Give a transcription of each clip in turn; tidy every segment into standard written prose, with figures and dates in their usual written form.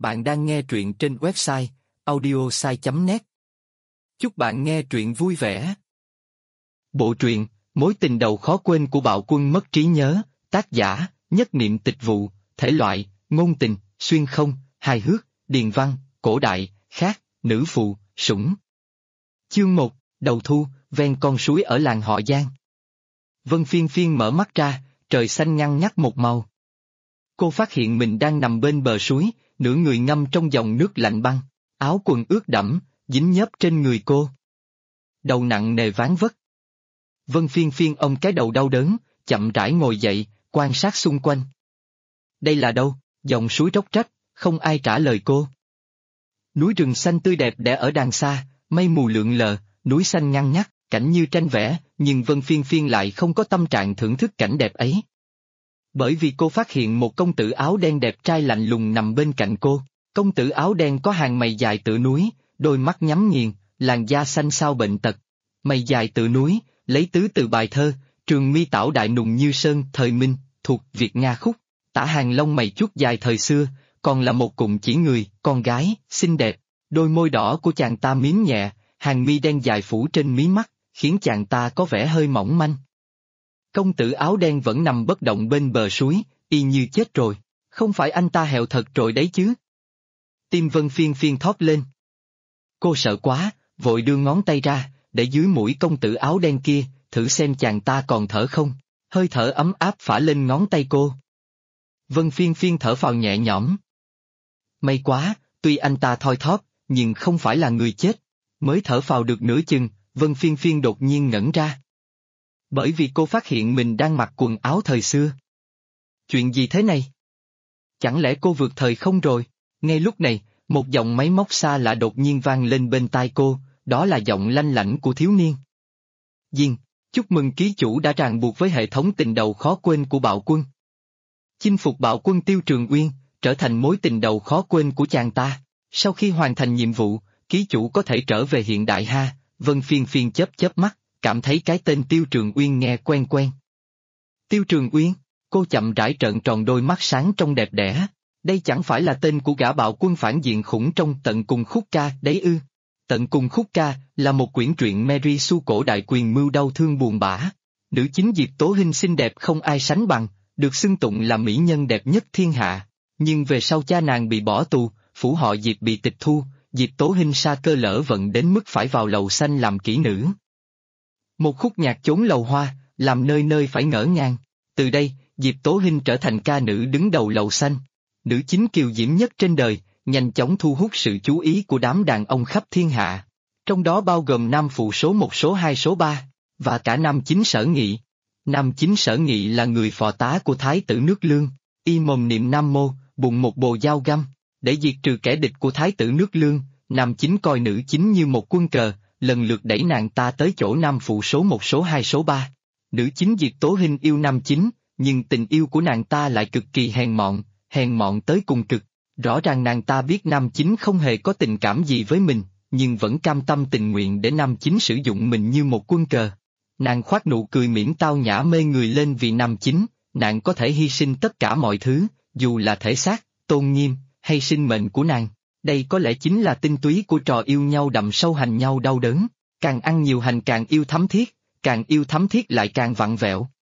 Bạn đang nghe truyện trên website audiosai.net. Chúc bạn nghe truyện vui vẻ. Bộ truyện Mối tình đầu khó quên của bạo quân mất trí nhớ, tác giả Nhất Niệm Tịch Vụ, thể loại ngôn tình, xuyên không, hài hước, điền văn, cổ đại, khác, nữ phụ, sủng. Chương 1, đầu thu, ven con suối ở làng họ Giang. Vân Phiên Phiên mở mắt ra, trời xanh ngăn ngắt một màu. Cô phát hiện mình đang nằm bên bờ suối, nửa người ngâm trong dòng nước lạnh băng, áo quần ướt đẫm, dính nhớp trên người cô. Đầu nặng nề ván vất. Vân Phiên Phiên ôm cái đầu đau đớn, chậm rãi ngồi dậy, quan sát xung quanh. Đây là đâu? Dòng suối róc rách, không ai trả lời cô. Núi rừng xanh tươi đẹp để ở đằng xa, mây mù lượn lờ, núi xanh ngăn ngắt, cảnh như tranh vẽ, nhưng Vân Phiên Phiên lại không có tâm trạng thưởng thức cảnh đẹp ấy. Bởi vì cô phát hiện một công tử áo đen đẹp trai lạnh lùng nằm bên cạnh cô. Công tử áo đen có hàng mày dài tựa núi, đôi mắt nhắm nghiền, làn da xanh xao bệnh tật. Mày dài tựa núi, lấy tứ từ bài thơ, Trường Mi Tảo Đại Nùng Như Sơn thời Minh, thuộc Việt Nga khúc. Tả hàng lông mày chút dài thời xưa, còn là một cụm chỉ người, con gái, xinh đẹp. Đôi môi đỏ của chàng ta miếm nhẹ, hàng mi đen dài phủ trên mí mắt, khiến chàng ta có vẻ hơi mỏng manh. Công tử áo đen vẫn nằm bất động bên bờ suối, y như chết rồi. Không phải anh ta hẹo thật rồi đấy chứ? Tim Vân Phiên Phiên thót lên. Cô sợ quá, vội đưa ngón tay ra, để dưới mũi công tử áo đen kia, thử xem chàng ta còn thở không. Hơi thở ấm áp phả lên ngón tay cô. Vân Phiên Phiên thở phào nhẹ nhõm. May quá, tuy anh ta thoi thóp, nhưng không phải là người chết. Mới thở phào được nửa chừng, Vân Phiên Phiên đột nhiên ngẩn ra. Bởi vì cô phát hiện mình đang mặc quần áo thời xưa. Chuyện gì thế này? Chẳng lẽ cô vượt thời không rồi? Ngay lúc này, một giọng máy móc xa lạ đột nhiên vang lên bên tai cô, đó là giọng lanh lảnh của thiếu niên. Diên, chúc mừng ký chủ đã ràng buộc với hệ thống tình đầu khó quên của bạo quân. Chinh phục bạo quân Tiêu Trường Uyên, trở thành mối tình đầu khó quên của chàng ta. Sau khi hoàn thành nhiệm vụ, ký chủ có thể trở về hiện đại ha. Vân Phiên Phiên chớp mắt, cảm thấy cái tên Tiêu Trường Uyên nghe quen quen. Tiêu Trường Uyên, cô chậm rãi trợn tròn đôi mắt sáng trong đẹp đẽ. Đây chẳng phải là tên của gã bạo quân phản diện khủng trong Tận Cùng Khúc Ca đấy ư? Tận Cùng Khúc Ca là một quyển truyện Mary Sue cổ đại quyền mưu đau thương buồn bã. Nữ chính Diệp Tố Hinh xinh đẹp không ai sánh bằng, được xưng tụng là mỹ nhân đẹp nhất thiên hạ. Nhưng về sau cha nàng bị bỏ tù, phủ họ Diệp bị tịch thu, Diệp Tố Hinh sa cơ lỡ vận đến mức phải vào lầu xanh làm kỹ nữ. Một khúc nhạc chốn lầu hoa, làm nơi nơi phải ngỡ ngàng. Từ đây, Diệp Tố Hinh trở thành ca nữ đứng đầu lầu xanh. Nữ chính kiều diễm nhất trên đời, nhanh chóng thu hút sự chú ý của đám đàn ông khắp thiên hạ. Trong đó bao gồm nam phụ số 1 số 2 số 3, và cả nam chính Sở Nghị. Nam chính Sở Nghị là người phò tá của Thái tử nước Lương, y mồm niệm Nam Mô, bụng một bồ dao găm. Để diệt trừ kẻ địch của Thái tử nước Lương, nam chính coi nữ chính như một quân cờ, lần lượt đẩy nàng ta tới chỗ nam phụ số 1 số 2 số 3. Nữ chính Diệp Tố Hinh yêu nam chính, nhưng tình yêu của nàng ta lại cực kỳ hèn mọn tới cùng cực. Rõ ràng nàng ta biết nam chính không hề có tình cảm gì với mình, nhưng vẫn cam tâm tình nguyện để nam chính sử dụng mình như một quân cờ. Nàng khoác nụ cười mỉm tao nhã mê người lên vì nam chính, nàng có thể hy sinh tất cả mọi thứ, dù là thể xác, tôn nghiêm, hay sinh mệnh của nàng. Đây có lẽ chính là tinh túy của trò yêu nhau đậm sâu hành nhau đau đớn. Càng ăn nhiều hành càng yêu thắm thiết, càng yêu thắm thiết lại càng vặn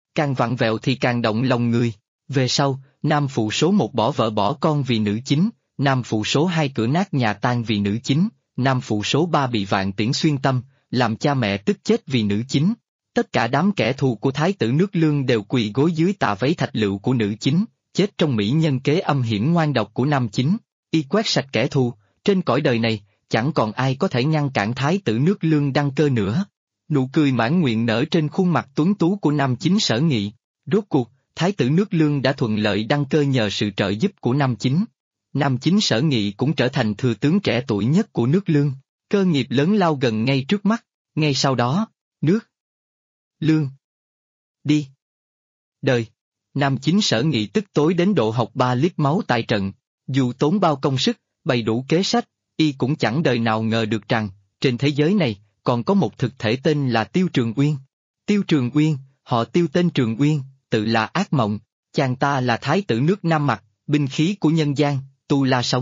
vẹo thì càng động lòng người. Về sau, nam phụ số 1 bỏ vợ bỏ con vì nữ chính, nam phụ số 2 cửa nát nhà tan vì nữ chính, nam phụ số 3 bị vạn tiễn xuyên tâm, làm cha mẹ tức chết vì nữ chính. Tất cả đám kẻ thù của Thái tử nước Lương đều quỳ gối dưới tà váy thạch lựu của nữ chính, chết trong mỹ nhân kế âm hiểm ngoan độc của nam chính. Y quét sạch kẻ thù, trên cõi đời này, chẳng còn ai có thể ngăn cản Thái tử nước Lương đăng cơ nữa. Nụ cười mãn nguyện nở trên khuôn mặt tuấn tú của nam chính Sở Nghị. Rốt cuộc, Thái tử nước Lương đã thuận lợi đăng cơ nhờ sự trợ giúp của nam chính. Nam chính Sở Nghị cũng trở thành thừa tướng trẻ tuổi nhất của nước Lương. Cơ nghiệp lớn lao gần ngay trước mắt, ngay sau đó, nước Lương đi đời. Nam chính Sở Nghị tức tối đến độ học 3 lít máu tại trận. Dù tốn bao công sức, bày đủ kế sách, y cũng chẳng đời nào ngờ được rằng, trên thế giới này, còn có một thực thể tên là Tiêu Trường Uyên. Tiêu Trường Uyên, họ Tiêu tên Trường Uyên, tự là ác mộng. Chàng ta là thái tử nước Nam Mặc, binh khí của nhân gian, tu la sống, ác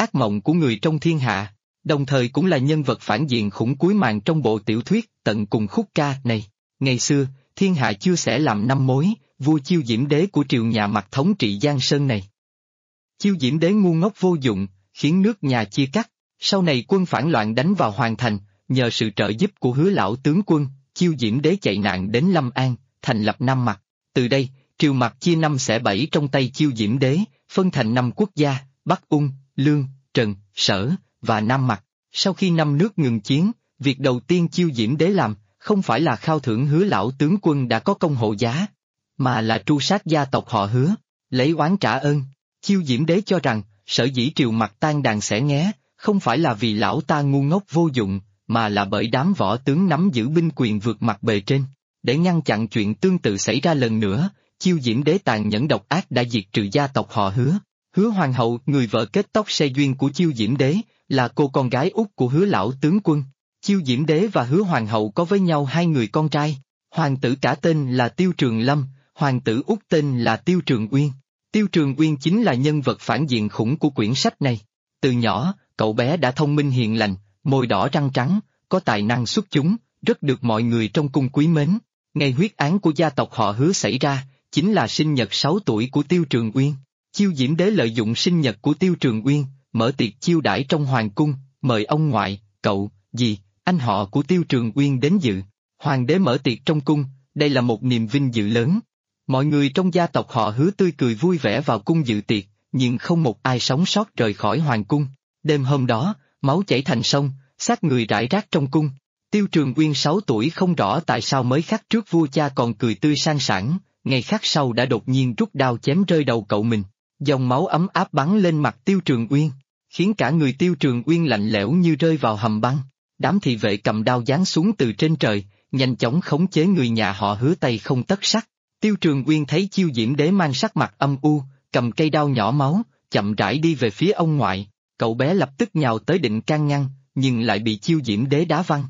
ác mộng của người trong thiên hạ, đồng thời cũng là nhân vật phản diện khủng cuối màn trong bộ tiểu thuyết Tận Cùng Khúc Ca này. Ngày xưa, thiên hạ chưa sẽ làm năm mối, vua Chiêu Diễm Đế của triều nhà Mạc thống trị Giang Sơn này. Chiêu Diễm Đế ngu ngốc vô dụng, khiến nước nhà chia cắt, sau này quân phản loạn đánh vào Hoàng Thành, nhờ sự trợ giúp của Hứa lão tướng quân, Chiêu Diễm Đế chạy nạn đến Lâm An, thành lập Nam Mạc. Từ đây, triều Mạc chia năm xẻ bảy trong tay Chiêu Diễm Đế, phân thành 5 quốc gia, Bắc Ung, Lương, Trần, Sở, và Nam Mạc. Sau khi 5 nước ngừng chiến, việc đầu tiên Chiêu Diễm Đế làm, không phải là khao thưởng Hứa lão tướng quân đã có công hộ giá, mà là tru sát gia tộc họ Hứa, lấy oán trả ơn. Chiêu Diễm Đế cho rằng, sở dĩ triều Mạc tan đàn xẻ nghé, không phải là vì lão ta ngu ngốc vô dụng, mà là bởi đám võ tướng nắm giữ binh quyền vượt mặt bề trên. Để ngăn chặn chuyện tương tự xảy ra lần nữa, Chiêu Diễm Đế tàn nhẫn độc ác đã diệt trừ gia tộc họ Hứa. Hứa Hoàng hậu, người vợ kết tóc xe duyên của Chiêu Diễm Đế, là cô con gái út của Hứa lão tướng quân. Chiêu Diễm Đế và Hứa Hoàng hậu có với nhau 2 người con trai, hoàng tử cả tên là Tiêu Trường Lâm, hoàng tử út tên là Tiêu Trường Uyên. Tiêu Trường Uyên chính là nhân vật phản diện khủng của quyển sách này. Từ nhỏ, cậu bé đã thông minh hiền lành, môi đỏ răng trắng, có tài năng xuất chúng, rất được mọi người trong cung quý mến. Ngày huyết án của gia tộc họ Hứa xảy ra, chính là sinh nhật 6 tuổi của Tiêu Trường Uyên. Chiêu Diễm Đế lợi dụng sinh nhật của Tiêu Trường Uyên, mở tiệc chiêu đãi trong hoàng cung, mời ông ngoại, cậu, dì, anh họ của Tiêu Trường Uyên đến dự. Hoàng đế mở tiệc trong cung, đây là một niềm vinh dự lớn. Mọi người trong gia tộc họ Hứa tươi cười vui vẻ vào cung dự tiệc, nhưng không một ai sống sót rời khỏi hoàng cung. Đêm hôm đó, máu chảy thành sông, xác người rải rác trong cung. Tiêu Trường Uyên 6 tuổi không rõ tại sao mới khắc trước vua cha còn cười tươi sang sảng, ngày khắc sau đã đột nhiên rút đao chém rơi đầu cậu mình. Dòng máu ấm áp bắn lên mặt Tiêu Trường Uyên, khiến cả người Tiêu Trường Uyên lạnh lẽo như rơi vào hầm băng. Đám thị vệ cầm đao giáng xuống từ trên trời, nhanh chóng khống chế người nhà họ Hứa tay không tấc sắt. Tiêu Trường Uyên thấy Chiêu Diễm Đế mang sắc mặt âm u, cầm cây đao nhỏ máu, chậm rãi đi về phía ông ngoại. Cậu bé lập tức nhào tới định can ngăn, nhưng lại bị Chiêu Diễm Đế đá văng.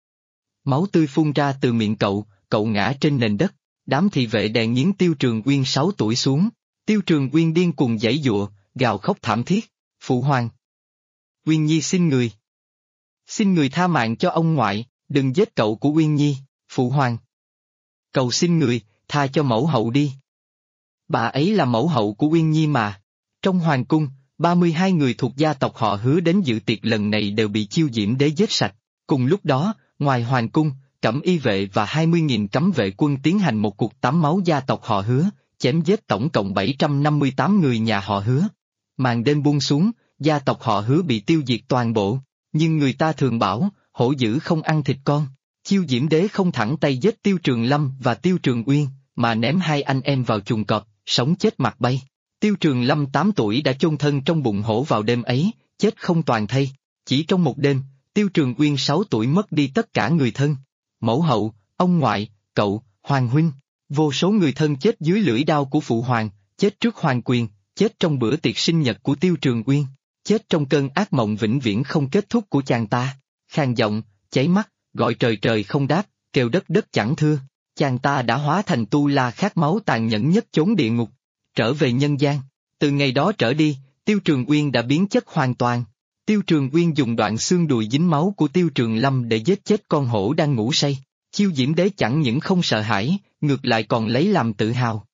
Máu tươi phun ra từ miệng cậu, cậu ngã trên nền đất. Đám thị vệ đè nghiến Tiêu Trường Uyên 6 tuổi xuống. Tiêu Trường Uyên điên cuồng giãy giụa, gào khóc thảm thiết. Phụ hoàng! Uyên Nhi xin người! Xin người tha mạng cho ông ngoại, đừng giết cậu của Uyên Nhi, phụ hoàng! Cầu xin người, tha cho mẫu hậu đi! Bà ấy là mẫu hậu của Uyên Nhi mà. Trong hoàng cung, 32 người thuộc gia tộc họ Hứa đến dự tiệc lần này đều bị Chiêu Diễm Đế giết sạch. Cùng lúc đó, ngoài hoàng cung, Cẩm Y vệ và 20.000 cấm vệ quân tiến hành một cuộc tắm máu gia tộc họ Hứa, chém giết tổng cộng 758 người nhà họ Hứa. Màn đêm buông xuống, gia tộc họ Hứa bị tiêu diệt toàn bộ, nhưng người ta thường bảo, hổ dữ không ăn thịt con. Chiêu Diễm Đế không thẳng tay giết Tiêu Trường Lâm và Tiêu Trường Uyên, mà ném 2 anh em vào chuồng cọp, sống chết mặt bay. Tiêu Trường Lâm 8 tuổi đã chôn thân trong bụng hổ vào đêm ấy, chết không toàn thây. Chỉ trong một đêm, Tiêu Trường Uyên 6 tuổi mất đi tất cả người thân. Mẫu hậu, ông ngoại, cậu, hoàng huynh, vô số người thân chết dưới lưỡi đao của phụ hoàng, chết trước hoàng quyền, chết trong bữa tiệc sinh nhật của Tiêu Trường Uyên, chết trong cơn ác mộng vĩnh viễn không kết thúc của chàng ta. Khàn giọng, cháy mắt, gọi trời trời không đáp, kêu đất đất chẳng thưa. Chàng ta đã hóa thành tu la khát máu tàn nhẫn nhất chốn địa ngục, trở về nhân gian. Từ ngày đó trở đi, Tiêu Trường Uyên đã biến chất hoàn toàn. Tiêu Trường Uyên dùng đoạn xương đùi dính máu của Tiêu Trường Lâm để giết chết con hổ đang ngủ say. Chiêu Diễm Đế chẳng những không sợ hãi, ngược lại còn lấy làm tự hào.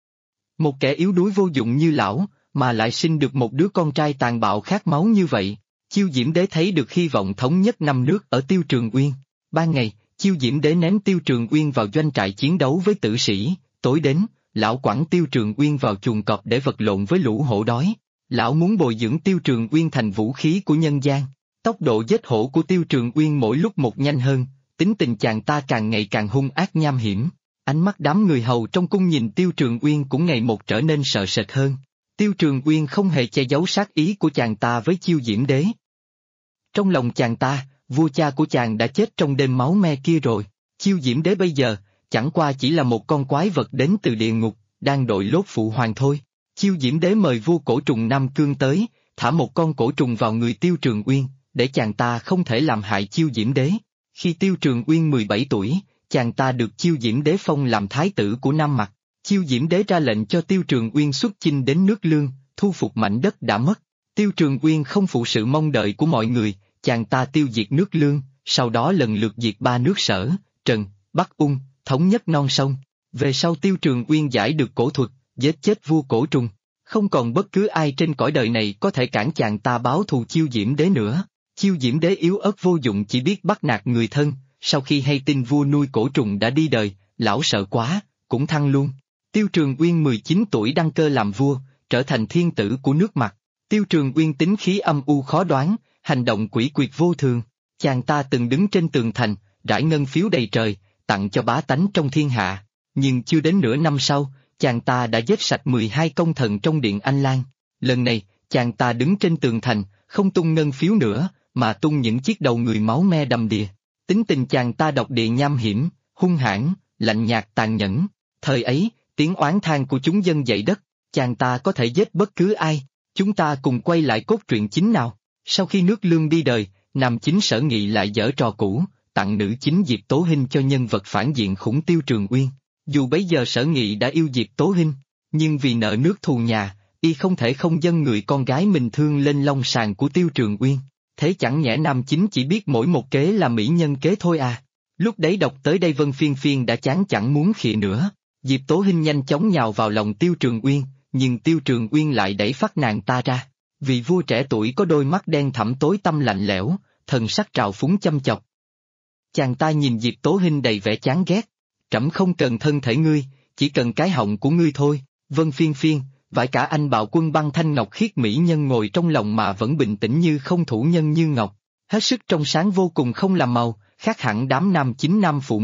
Một kẻ yếu đuối vô dụng như lão, mà lại sinh được một đứa con trai tàn bạo khát máu như vậy. Chiêu Diễm Đế thấy được hy vọng thống nhất 5 nước ở Tiêu Trường Uyên. Ban ngày, Chiêu Diễm Đế ném Tiêu Trường Uyên vào doanh trại chiến đấu với tử sĩ, tối đến, lão quẳng Tiêu Trường Uyên vào chuồng cọp để vật lộn với lũ hổ đói. Lão muốn bồi dưỡng Tiêu Trường Uyên thành vũ khí của nhân gian. Tốc độ giết hổ của Tiêu Trường Uyên mỗi lúc một nhanh hơn, tính tình chàng ta càng ngày càng hung ác nham hiểm. Ánh mắt đám người hầu trong cung nhìn Tiêu Trường Uyên cũng ngày một trở nên sợ sệt hơn. Tiêu Trường Uyên không hề che giấu sát ý của chàng ta với Chiêu Diễm Đế. Trong lòng chàng ta, vua cha của chàng đã chết trong đêm máu me kia rồi. Chiêu Diễm Đế bây giờ, chẳng qua chỉ là một con quái vật đến từ địa ngục, đang đội lốt phụ hoàng thôi. Chiêu Diễm Đế mời vua cổ trùng Nam Cương tới, thả một con cổ trùng vào người Tiêu Trường Uyên, để chàng ta không thể làm hại Chiêu Diễm Đế. Khi Tiêu Trường Uyên 17 tuổi, chàng ta được Chiêu Diễm Đế phong làm thái tử của Nam Mạc. Chiêu Diễm Đế ra lệnh cho Tiêu Trường Uyên xuất chinh đến nước Lương, thu phục mảnh đất đã mất. Tiêu Trường Uyên không phụ sự mong đợi của mọi người, chàng ta tiêu diệt nước Lương, sau đó lần lượt diệt 3 nước Sở, Trần, Bắc Ung, thống nhất non sông. Về sau Tiêu Trường Uyên giải được cổ thuật, giết chết vua Cổ Trùng. Không còn bất cứ ai trên cõi đời này có thể cản chàng ta báo thù Chiêu Diễm Đế nữa. Chiêu Diễm Đế yếu ớt vô dụng chỉ biết bắt nạt người thân, sau khi hay tin vua nuôi Cổ Trùng đã đi đời, lão sợ quá, cũng thăng luôn. Tiêu Trường Uyên 19 tuổi đăng cơ làm vua, trở thành thiên tử của nước Mặt. Tiêu Trường Uyên tính khí âm u khó đoán, hành động quỷ quyệt vô thường. Chàng ta từng đứng trên tường thành, rải ngân phiếu đầy trời, tặng cho bá tánh trong thiên hạ. Nhưng chưa đến nửa năm sau, chàng ta đã giết sạch 12 công thần trong điện Anh Lan. Lần này, chàng ta đứng trên tường thành, không tung ngân phiếu nữa, mà tung những chiếc đầu người máu me đầm đìa. Tính tình chàng ta độc địa nham hiểm, hung hãn, lạnh nhạt tàn nhẫn. Thời ấy, tiếng oán than của chúng dân dậy đất, chàng ta có thể giết bất cứ ai. Chúng ta cùng quay lại cốt truyện chính nào. Sau khi nước Lương đi đời, nam chính Sở Nghị lại giở trò cũ, tặng nữ chính Diệp Tố Hinh cho nhân vật phản diện khủng Tiêu Trường Uyên. Dù bấy giờ Sở Nghị đã yêu Diệp Tố Hinh, nhưng vì nợ nước thù nhà, y không thể không dâng người con gái mình thương lên long sàng của Tiêu Trường Uyên. Thế chẳng nhẽ nam chính chỉ biết mỗi một kế là mỹ nhân kế thôi à? Lúc đấy đọc tới đây Vân Phiên Phiên đã chán chẳng muốn khịa nữa. Diệp Tố Hinh nhanh chóng nhào vào lòng Tiêu Trường Uyên, nhưng Tiêu Trường Uyên lại đẩy phát nàng ta ra. Vị vua trẻ tuổi có đôi mắt đen thẳm tối tăm lạnh lẽo, thần sắc trào phúng chăm chọc. Chàng ta nhìn Diệp Tố Hinh đầy vẻ chán ghét. Trẫm không cần thân thể ngươi, chỉ cần cái họng của ngươi thôi. Vân Phiên Phiên, vải cả anh bạo quân băng thanh ngọc khiết mỹ nhân ngồi trong lòng mà vẫn bình tĩnh như không thủ nhân như ngọc. Hết sức trong sáng vô cùng không làm màu, khác hẳn đám nam chính nam phụ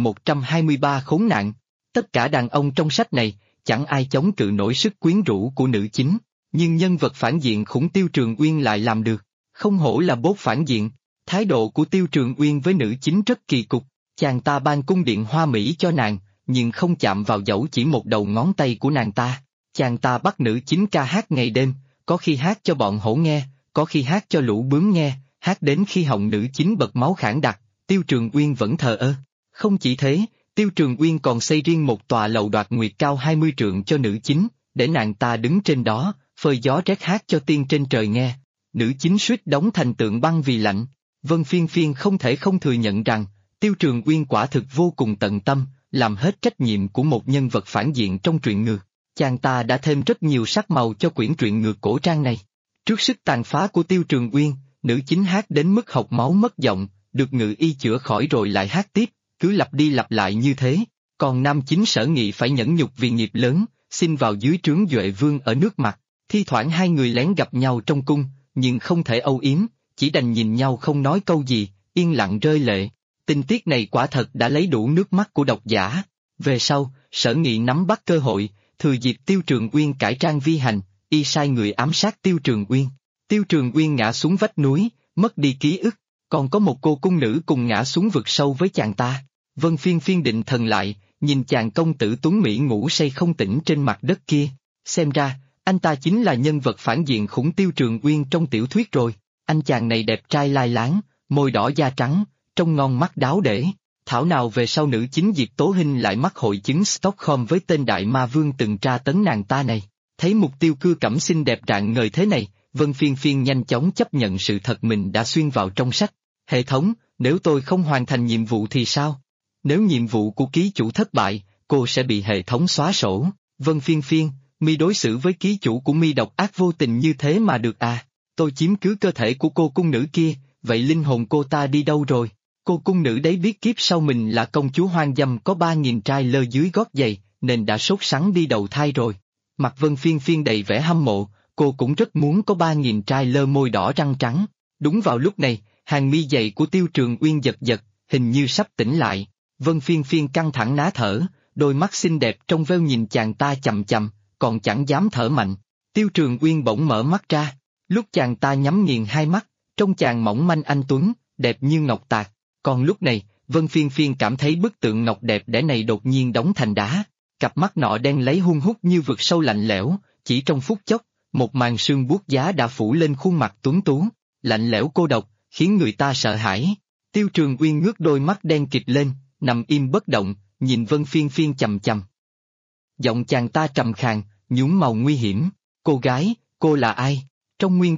123 khốn nạn. Tất cả đàn ông trong sách này, chẳng ai chống cự nổi sức quyến rũ của nữ chính, nhưng nhân vật phản diện khủng Tiêu Trường Uyên lại làm được. Không hổ là bốt phản diện, thái độ của Tiêu Trường Uyên với nữ chính rất kỳ cục. Chàng ta ban cung điện hoa mỹ cho nàng, nhưng không chạm vào dẫu chỉ một đầu ngón tay của nàng ta. Chàng ta bắt nữ chính ca hát ngày đêm, có khi hát cho bọn hổ nghe, có khi hát cho lũ bướm nghe, hát đến khi họng nữ chính bật máu khản đặc, Tiêu Trường Uyên vẫn thờ ơ. Không chỉ thế, Tiêu Trường Uyên còn xây riêng một tòa lầu đoạt nguyệt cao 20 trượng cho nữ chính, để nàng ta đứng trên đó, phơi gió rét hát cho tiên trên trời nghe. Nữ chính suýt đóng thành tượng băng vì lạnh. Vân Phiên Phiên không thể không thừa nhận rằng, Tiêu Trường Uyên quả thực vô cùng tận tâm, làm hết trách nhiệm của một nhân vật phản diện trong truyện ngược. Chàng ta đã thêm rất nhiều sắc màu cho quyển truyện ngược cổ trang này. Trước sức tàn phá của Tiêu Trường Uyên, nữ chính hát đến mức học máu mất giọng, được ngự y chữa khỏi rồi lại hát tiếp, cứ lặp đi lặp lại như thế. Còn nam chính Sở Nghị phải nhẫn nhục vì nghiệp lớn, xin vào dưới trướng Duệ Vương ở nước Mặt. Thi thoảng hai người lén gặp nhau trong cung, nhưng không thể âu yếm, chỉ đành nhìn nhau không nói câu gì, yên lặng rơi lệ. Tình tiết này quả thật đã lấy đủ nước mắt của độc giả. Về sau, Sở Nghị nắm bắt cơ hội, thừa dịp Tiêu Trường Uyên cải trang vi hành, y sai người ám sát Tiêu Trường Uyên. Tiêu Trường Uyên ngã xuống vách núi, mất đi ký ức, còn có một cô cung nữ cùng ngã xuống vực sâu với chàng ta. Vân Phiên Phiên định thần lại, nhìn chàng công tử tuấn Mỹ ngủ say không tỉnh trên mặt đất kia. Xem ra, anh ta chính là nhân vật phản diện khủng Tiêu Trường Uyên trong tiểu thuyết rồi. Anh chàng này đẹp trai lai láng, môi đỏ da trắng, trông ngon mắt đáo để. Thảo nào về sau nữ chính Diệp Tố Hinh lại mắc hội chứng Stockholm với tên đại ma vương từng tra tấn nàng ta này. Thấy mục tiêu cưa cẩm xinh đẹp rạng ngời thế này, Vân Phiên Phiên nhanh chóng chấp nhận sự thật mình đã xuyên vào trong sách. Hệ thống, nếu tôi không hoàn thành nhiệm vụ thì sao? Nếu nhiệm vụ của ký chủ thất bại, cô sẽ bị hệ thống xóa sổ. Vân Phiên Phiên, mi đối xử với ký chủ của mi độc ác vô tình như thế mà được à? Tôi chiếm cứ cơ thể của cô cung nữ kia, vậy linh hồn cô ta đi đâu rồi? Cô cung nữ đấy biết kiếp sau mình là công chúa hoang dâm có 3.000 trai lơ dưới gót giày, nên đã sốt sắng đi đầu thai rồi. Mặt Vân Phiên Phiên đầy vẻ hâm mộ, cô cũng rất muốn có 3.000 trai lơ môi đỏ răng trắng. Đúng vào lúc này, hàng mi dày của Tiêu Trường Uyên giật giật, hình như sắp tỉnh lại. Vân Phiên Phiên căng thẳng ná thở, đôi mắt xinh đẹp trong veo nhìn chàng ta chằm chằm, còn chẳng dám thở mạnh. Tiêu Trường Uyên bỗng mở mắt ra, lúc chàng ta nhắm nghiền hai mắt, trông chàng mỏng manh anh tuấn, đẹp như ngọc tạc. Còn lúc này, Vân Phiên Phiên cảm thấy bức tượng ngọc đẹp đẽ này đột nhiên đóng thành đá. Cặp mắt nọ đen lấy hun hút như vực sâu lạnh lẽo, chỉ trong phút chốc, một màn sương buốt giá đã phủ lên khuôn mặt tuấn tú, lạnh lẽo cô độc, khiến người ta sợ hãi. Tiêu Trường Uyên ngước đôi mắt đen kịt lên, nằm im bất động, nhìn Vân Phiên Phiên chằm chằm. Giọng chàng ta trầm khàn, nhuốm màu nguy hiểm. Cô gái, cô là ai? Trong nguyên tác,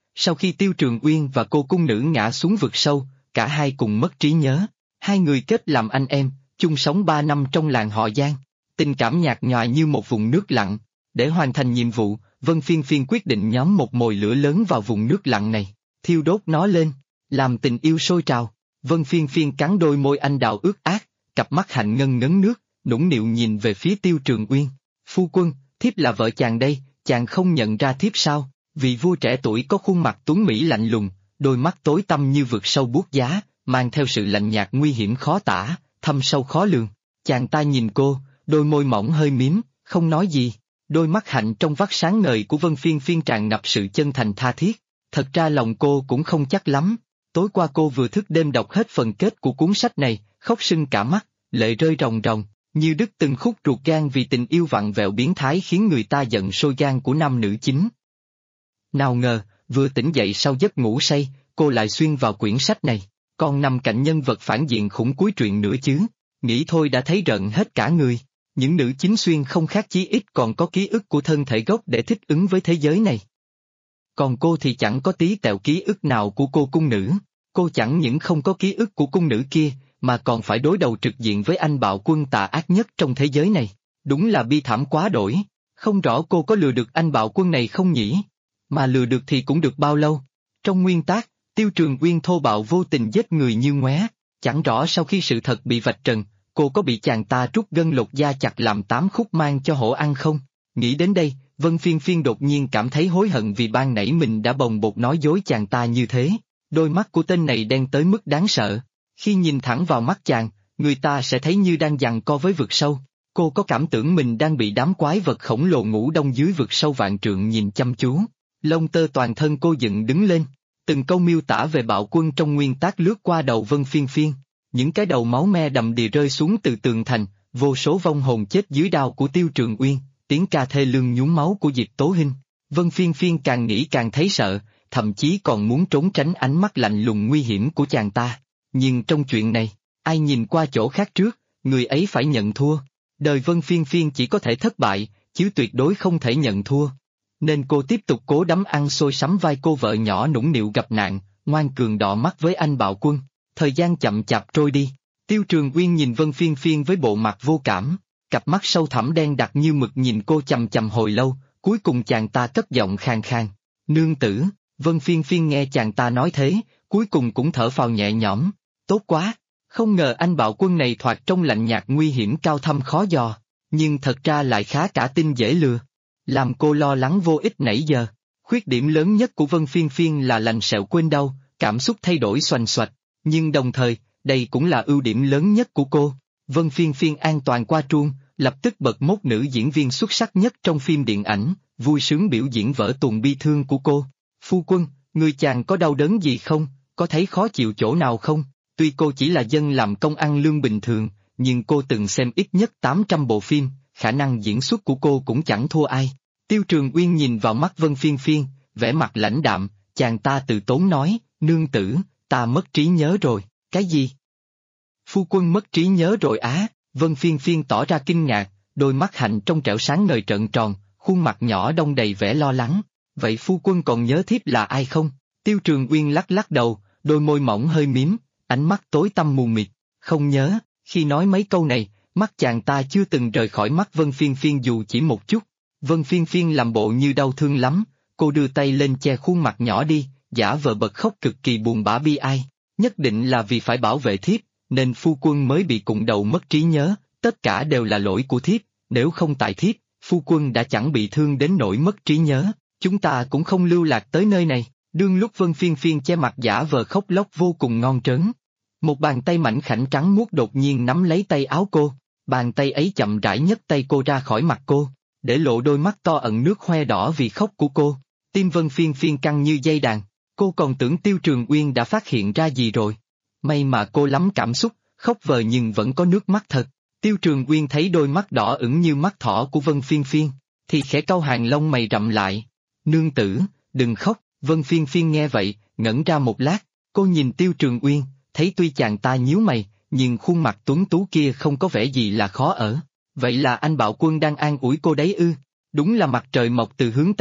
sau khi Tiêu Trường Uyên và cô cung nữ ngã xuống vực sâu, cả hai cùng mất trí nhớ. Hai người kết làm anh em, chung sống 3 năm trong làng họ Giang. Tình cảm nhạt nhòa như một vùng nước lặng. Để hoàn thành nhiệm vụ, Vân Phiên Phiên quyết định nhóm một mồi lửa lớn vào vùng nước lặng này, thiêu đốt nó lên, làm tình yêu sôi trào. Vân Phiên Phiên cắn đôi môi anh đào ướt át, cặp mắt hạnh ngân ngấn nước, nũng nịu nhìn về phía Tiêu Trường Uyên. Phu quân, thiếp là vợ chàng đây, chàng không nhận ra thiếp sao? Vị vua trẻ tuổi có khuôn mặt tuấn mỹ lạnh lùng, đôi mắt tối tăm như vực sâu buốt giá, mang theo sự lạnh nhạt nguy hiểm khó tả, thâm sâu khó lường. Chàng ta nhìn cô, đôi môi mỏng hơi mím, không nói gì. Đôi mắt hạnh trong vắt sáng ngời của Vân Phiên Phiên tràn ngập sự chân thành tha thiết. Thật ra lòng cô cũng không chắc lắm. Tối qua cô vừa thức đêm đọc hết phần kết của cuốn sách này, khóc sưng cả mắt, lệ rơi ròng ròng, như đứt từng khúc ruột gan vì tình yêu vặn vẹo biến thái khiến người ta giận sôi gan của nam nữ chính. Nào ngờ, vừa tỉnh dậy sau giấc ngủ say, cô lại xuyên vào quyển sách này, còn nằm cạnh nhân vật phản diện khủng cuối truyện nữa chứ. Nghĩ thôi đã thấy rợn hết cả người. Những nữ chính xuyên không khác chí ít còn có ký ức của thân thể gốc để thích ứng với thế giới này. Còn cô thì chẳng có tí tẹo ký ức nào của cô cung nữ. Cô chẳng những không có ký ức của cung nữ kia, mà còn phải đối đầu trực diện với anh bạo quân tà ác nhất trong thế giới này. Đúng là bi thảm quá đổi. Không rõ cô có lừa được anh bạo quân này không nhỉ? Mà lừa được thì cũng được bao lâu? Trong nguyên tác, Tiêu Trường Uyên thô bạo vô tình giết người như ngoé. Chẳng rõ sau khi sự thật bị vạch trần, cô có bị chàng ta rút gân lột da chặt làm 8 khúc mang cho hổ ăn không? Nghĩ đến đây, Vân Phiên Phiên đột nhiên cảm thấy hối hận vì ban nãy mình đã bồng bột nói dối chàng ta như thế. Đôi mắt của tên này đen tới mức đáng sợ. Khi nhìn thẳng vào mắt chàng, người ta sẽ thấy như đang giằng co với vực sâu. Cô có cảm tưởng mình đang bị đám quái vật khổng lồ ngủ đông dưới vực sâu vạn trượng nhìn chăm chú. Lông tơ toàn thân cô dựng đứng lên. Từng câu miêu tả về bạo quân trong nguyên tác lướt qua đầu Vân Phiên Phiên. Những cái đầu máu me đầm đìa rơi xuống từ tường thành, vô số vong hồn chết dưới đao của Tiêu Trường Uyên, tiếng ca thê lương nhúng máu của Diệp Tố Hinh. Vân Phiên Phiên càng nghĩ càng thấy sợ, thậm chí còn muốn trốn tránh ánh mắt lạnh lùng nguy hiểm của chàng ta. Nhưng trong chuyện này, ai nhìn qua chỗ khác trước, người ấy phải nhận thua. Đời Vân Phiên Phiên chỉ có thể thất bại, chứ tuyệt đối không thể nhận thua. Nên cô tiếp tục cố đấm ăn xôi sắm vai cô vợ nhỏ nũng nịu gặp nạn, ngoan cường đọ mắt với anh bạo quân. Thời gian chậm chạp trôi đi, Tiêu Trường Uyên nhìn Vân Phiên Phiên với bộ mặt vô cảm, cặp mắt sâu thẳm đen đặc như mực nhìn cô chằm chằm hồi lâu, cuối cùng chàng ta cất giọng khàn khàn. Nương tử. Vân Phiên Phiên nghe chàng ta nói thế, cuối cùng cũng thở phào nhẹ nhõm. Tốt quá, không ngờ anh bạo quân này thoạt trông lạnh nhạt nguy hiểm cao thâm khó dò, nhưng thật ra lại khá cả tin dễ lừa. Làm cô lo lắng vô ích nãy giờ. Khuyết điểm lớn nhất của Vân Phiên Phiên là lành sẹo quên đau, cảm xúc thay đổi xoành xoạch, nhưng đồng thời, đây cũng là ưu điểm lớn nhất của cô. Vân Phiên Phiên an toàn qua truông, lập tức bật mốt nữ diễn viên xuất sắc nhất trong phim điện ảnh, vui sướng biểu diễn vở tuồng bi thương của cô. Phu quân, người chàng có đau đớn gì không, có thấy khó chịu chỗ nào không? Tuy cô chỉ là dân làm công ăn lương bình thường, nhưng cô từng xem ít nhất 800 bộ phim, khả năng diễn xuất của cô cũng chẳng thua ai. Tiêu Trường Uyên nhìn vào mắt Vân Phiên Phiên, vẻ mặt lãnh đạm, chàng ta từ tốn nói, nương tử, ta mất trí nhớ rồi. Cái gì? Phu quân mất trí nhớ rồi á? Vân Phiên Phiên tỏ ra kinh ngạc, đôi mắt hạnh trong trẻo sáng ngời trợn tròn, khuôn mặt nhỏ đông đầy vẻ lo lắng. Vậy phu quân còn nhớ thiếp là ai không? Tiêu Trường Uyên lắc lắc đầu, đôi môi mỏng hơi mím, ánh mắt tối tăm mù mịt. Không nhớ. Khi nói mấy câu này, mắt chàng ta chưa từng rời khỏi mắt Vân Phiên Phiên dù chỉ một chút. Vân Phiên Phiên làm bộ như đau thương lắm, cô đưa tay lên che khuôn mặt nhỏ đi, giả vờ bật khóc cực kỳ buồn bã bi ai. Nhất định là vì phải bảo vệ thiếp, nên phu quân mới bị cụng đầu mất trí nhớ, tất cả đều là lỗi của thiếp, nếu không tại thiếp, phu quân đã chẳng bị thương đến nỗi mất trí nhớ, chúng ta cũng không lưu lạc tới nơi này. Đương lúc Vân Phiên Phiên che mặt giả vờ khóc lóc vô cùng ngon trớn. Một bàn tay mảnh khảnh trắng muốt đột nhiên nắm lấy tay áo cô, bàn tay ấy chậm rãi nhấc tay cô ra khỏi mặt cô, để lộ đôi mắt to ẩn nước hoe đỏ vì khóc của cô. Tim Vân Phiên Phiên căng như dây đàn, cô còn tưởng Tiêu Trường Uyên đã phát hiện ra gì rồi. May mà cô lắm cảm xúc, khóc vờ nhưng vẫn có nước mắt thật. Tiêu Trường Uyên thấy đôi mắt đỏ ửng như mắt thỏ của Vân Phiên Phiên, thì khẽ cau hàng lông mày rậm lại. Nương tử, đừng khóc. Vân Phiên Phiên nghe vậy, ngẩn ra một lát, cô nhìn Tiêu Trường Uyên, thấy tuy chàng ta nhíu mày, nhưng khuôn mặt tuấn tú kia không có vẻ gì là khó ở. Vậy là anh bạo quân đang an ủi cô đấy ư? Đúng là mặt trời mọc từ hướng Tây,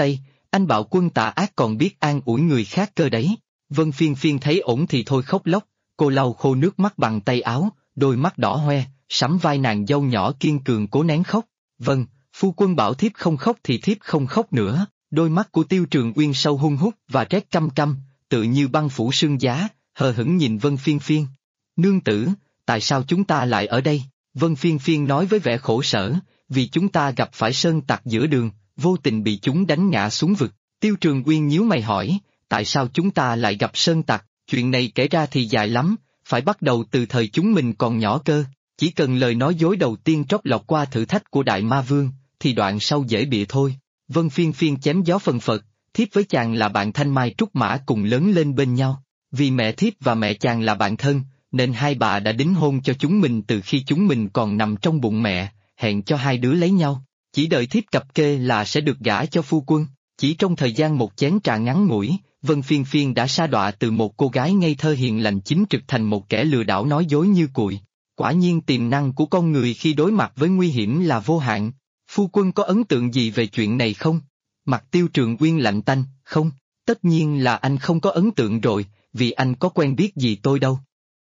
anh bạo quân tà ác còn biết an ủi người khác cơ đấy. Vân Phiên Phiên thấy ổn thì thôi khóc lóc, cô lau khô nước mắt bằng tay áo, đôi mắt đỏ hoe, sắm vai nàng dâu nhỏ kiên cường cố nén khóc. Vâng, phu quân bảo thiếp không khóc thì thiếp không khóc nữa. Đôi mắt của Tiêu Trường Uyên sâu hun hút và rét căm căm, tự như băng phủ sương giá, hờ hững nhìn Vân Phiên Phiên. Nương tử, tại sao chúng ta lại ở đây? Vân Phiên Phiên nói với vẻ khổ sở, vì chúng ta gặp phải sơn tặc giữa đường, vô tình bị chúng đánh ngã xuống vực. Tiêu Trường Uyên nhíu mày hỏi, tại sao chúng ta lại gặp sơn tặc? Chuyện này kể ra thì dài lắm, phải bắt đầu từ thời chúng mình còn nhỏ cơ. Chỉ cần lời nói dối đầu tiên trót lọt qua thử thách của Đại Ma Vương, thì đoạn sau dễ bịa thôi. Vân Phiên Phiên chém gió phần phật, thiếp với chàng là bạn thanh mai trúc mã cùng lớn lên bên nhau. Vì mẹ thiếp và mẹ chàng là bạn thân, nên hai bà đã đính hôn cho chúng mình từ khi chúng mình còn nằm trong bụng mẹ, hẹn cho hai đứa lấy nhau. Chỉ đợi thiếp cập kê là sẽ được gả cho phu quân. Chỉ trong thời gian một chén trà ngắn ngủi, Vân Phiên Phiên đã sa đọa từ một cô gái ngây thơ hiền lành chính trực thành một kẻ lừa đảo nói dối như cuội. Quả nhiên tiềm năng của con người khi đối mặt với nguy hiểm là vô hạn. Phu quân có ấn tượng gì về chuyện này không? Mặt Tiêu Trường Uyên lạnh tanh, không, tất nhiên là anh không có ấn tượng rồi, vì anh có quen biết gì tôi đâu.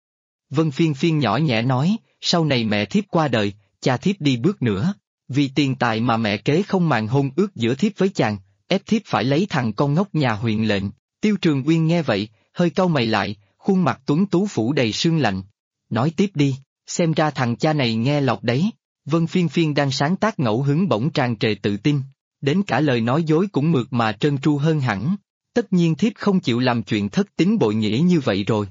Vân Phiên Phiên nhỏ nhẹ nói, sau này mẹ thiếp qua đời, cha thiếp đi bước nữa. Vì tiền tài mà mẹ kế không màng hôn ước giữa thiếp với chàng, ép thiếp phải lấy thằng con ngốc nhà huyện lệnh. Tiêu Trường Uyên nghe vậy, hơi cau mày lại, khuôn mặt tuấn tú phủ đầy sương lạnh. Nói tiếp đi, xem ra thằng cha này nghe lọt đấy. Vân Phiên Phiên đang sáng tác ngẫu hứng bỗng tràn trề tự tin, đến cả lời nói dối cũng mượt mà trơn tru hơn hẳn. Tất nhiên thiếp không chịu làm chuyện thất tín bội nghĩa như vậy rồi.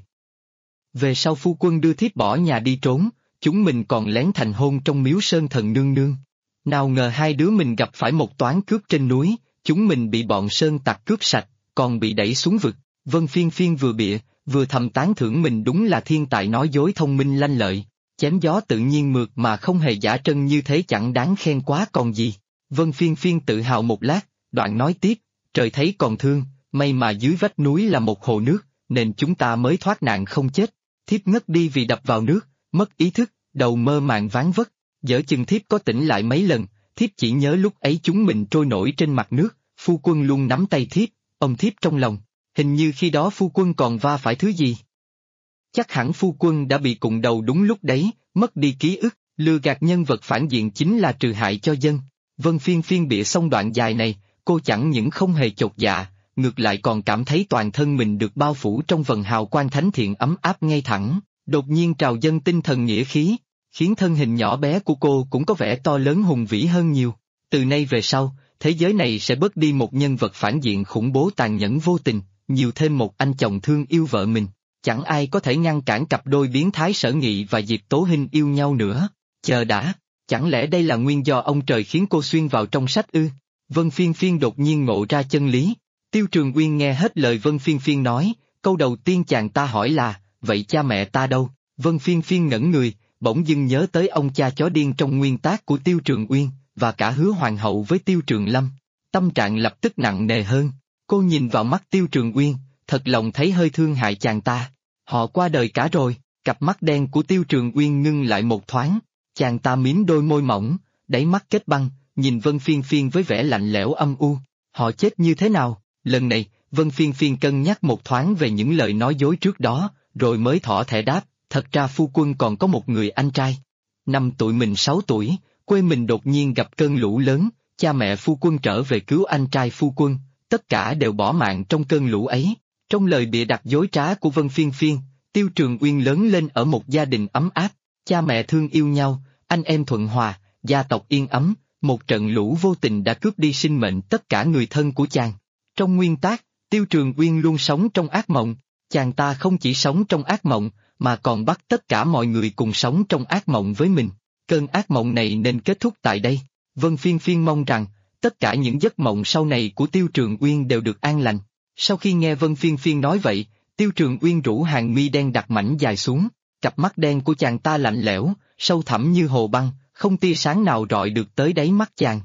Về sau phu quân đưa thiếp bỏ nhà đi trốn, chúng mình còn lén thành hôn trong miếu sơn thần nương nương. Nào ngờ hai đứa mình gặp phải một toán cướp trên núi, chúng mình bị bọn sơn tặc cướp sạch, còn bị đẩy xuống vực. Vân Phiên Phiên vừa bịa, vừa thầm tán thưởng mình đúng là thiên tài nói dối thông minh lanh lợi. Chém gió tự nhiên mượt mà không hề giả trân như thế chẳng đáng khen quá còn gì. Vân Phiên Phiên tự hào một lát, đoạn nói tiếp, trời thấy còn thương, may mà dưới vách núi là một hồ nước, nên chúng ta mới thoát nạn không chết. Thiếp ngất đi vì đập vào nước, mất ý thức, đầu mơ màng ván vất. Dở chừng thiếp có tỉnh lại mấy lần, thiếp chỉ nhớ lúc ấy chúng mình trôi nổi trên mặt nước, phu quân luôn nắm tay thiếp, ôm thiếp trong lòng. Hình như khi đó phu quân còn va phải thứ gì. Chắc hẳn phu quân đã bị cụng đầu đúng lúc đấy, mất đi ký ức, lừa gạt nhân vật phản diện chính là trừ hại cho dân. Vân Phiên Phiên bịa xong đoạn dài này, cô chẳng những không hề chột dạ, ngược lại còn cảm thấy toàn thân mình được bao phủ trong vầng hào quang thánh thiện ấm áp ngay thẳng, đột nhiên trào dâng tinh thần nghĩa khí, khiến thân hình nhỏ bé của cô cũng có vẻ to lớn hùng vĩ hơn nhiều. Từ nay về sau, thế giới này sẽ bớt đi một nhân vật phản diện khủng bố tàn nhẫn vô tình, nhiều thêm một anh chồng thương yêu vợ mình. Chẳng ai có thể ngăn cản cặp đôi biến thái Sở Nghị và Diệp Tố Hinh yêu nhau nữa. Chờ đã, chẳng lẽ đây là nguyên do ông trời khiến cô xuyên vào trong sách ư? Vân Phiên Phiên đột nhiên ngộ ra chân lý. Tiêu Trường Uyên nghe hết lời Vân Phiên Phiên nói, câu đầu tiên chàng ta hỏi là, vậy cha mẹ ta đâu? Vân Phiên Phiên ngẩn người, bỗng dưng nhớ tới ông cha chó điên trong nguyên tác của Tiêu Trường Uyên, và cả Hứa Hoàng hậu với Tiêu Trường Lâm. Tâm trạng lập tức nặng nề hơn, cô nhìn vào mắt Tiêu Trường Uyên, thật lòng thấy hơi thương hại chàng ta. Họ qua đời cả rồi, cặp mắt đen của Tiêu Trường Uyên ngưng lại một thoáng, chàng ta mím đôi môi mỏng, đáy mắt kết băng, nhìn Vân Phiên Phiên với vẻ lạnh lẽo âm u. Họ chết như thế nào? Lần này, Vân Phiên Phiên cân nhắc một thoáng về những lời nói dối trước đó, rồi mới thỏ thẻ đáp, thật ra phu quân còn có một người anh trai. Năm tụi mình 6 tuổi, quê mình đột nhiên gặp cơn lũ lớn, cha mẹ phu quân trở về cứu anh trai phu quân, tất cả đều bỏ mạng trong cơn lũ ấy. Trong lời bịa đặt dối trá của Vân Phiên Phiên, Tiêu Trường Uyên lớn lên ở một gia đình ấm áp, cha mẹ thương yêu nhau, anh em thuận hòa, gia tộc yên ấm, một trận lũ vô tình đã cướp đi sinh mệnh tất cả người thân của chàng. Trong nguyên tác, Tiêu Trường Uyên luôn sống trong ác mộng, chàng ta không chỉ sống trong ác mộng, mà còn bắt tất cả mọi người cùng sống trong ác mộng với mình. Cơn ác mộng này nên kết thúc tại đây. Vân Phiên Phiên mong rằng, tất cả những giấc mộng sau này của Tiêu Trường Uyên đều được an lành. Sau khi nghe Vân Phiên Phiên nói vậy, Tiêu Trường Uyên rũ hàng mi đen đặt mảnh dài xuống, cặp mắt đen của chàng ta lạnh lẽo, sâu thẳm như hồ băng, không tia sáng nào rọi được tới đáy mắt chàng.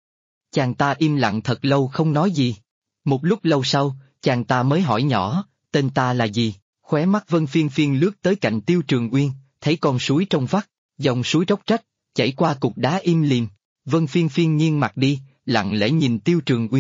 Chàng ta im lặng thật lâu không nói gì. Một lúc lâu sau, chàng ta mới hỏi nhỏ, tên ta là gì? Khóe mắt Vân Phiên Phiên lướt tới cạnh Tiêu Trường Uyên, thấy con suối trong vắt, dòng suối róc rách, chảy qua cục đá im lìm. Vân Phiên Phiên nghiêng mặt đi, lặng lẽ nhìn Tiêu Trường Uyên.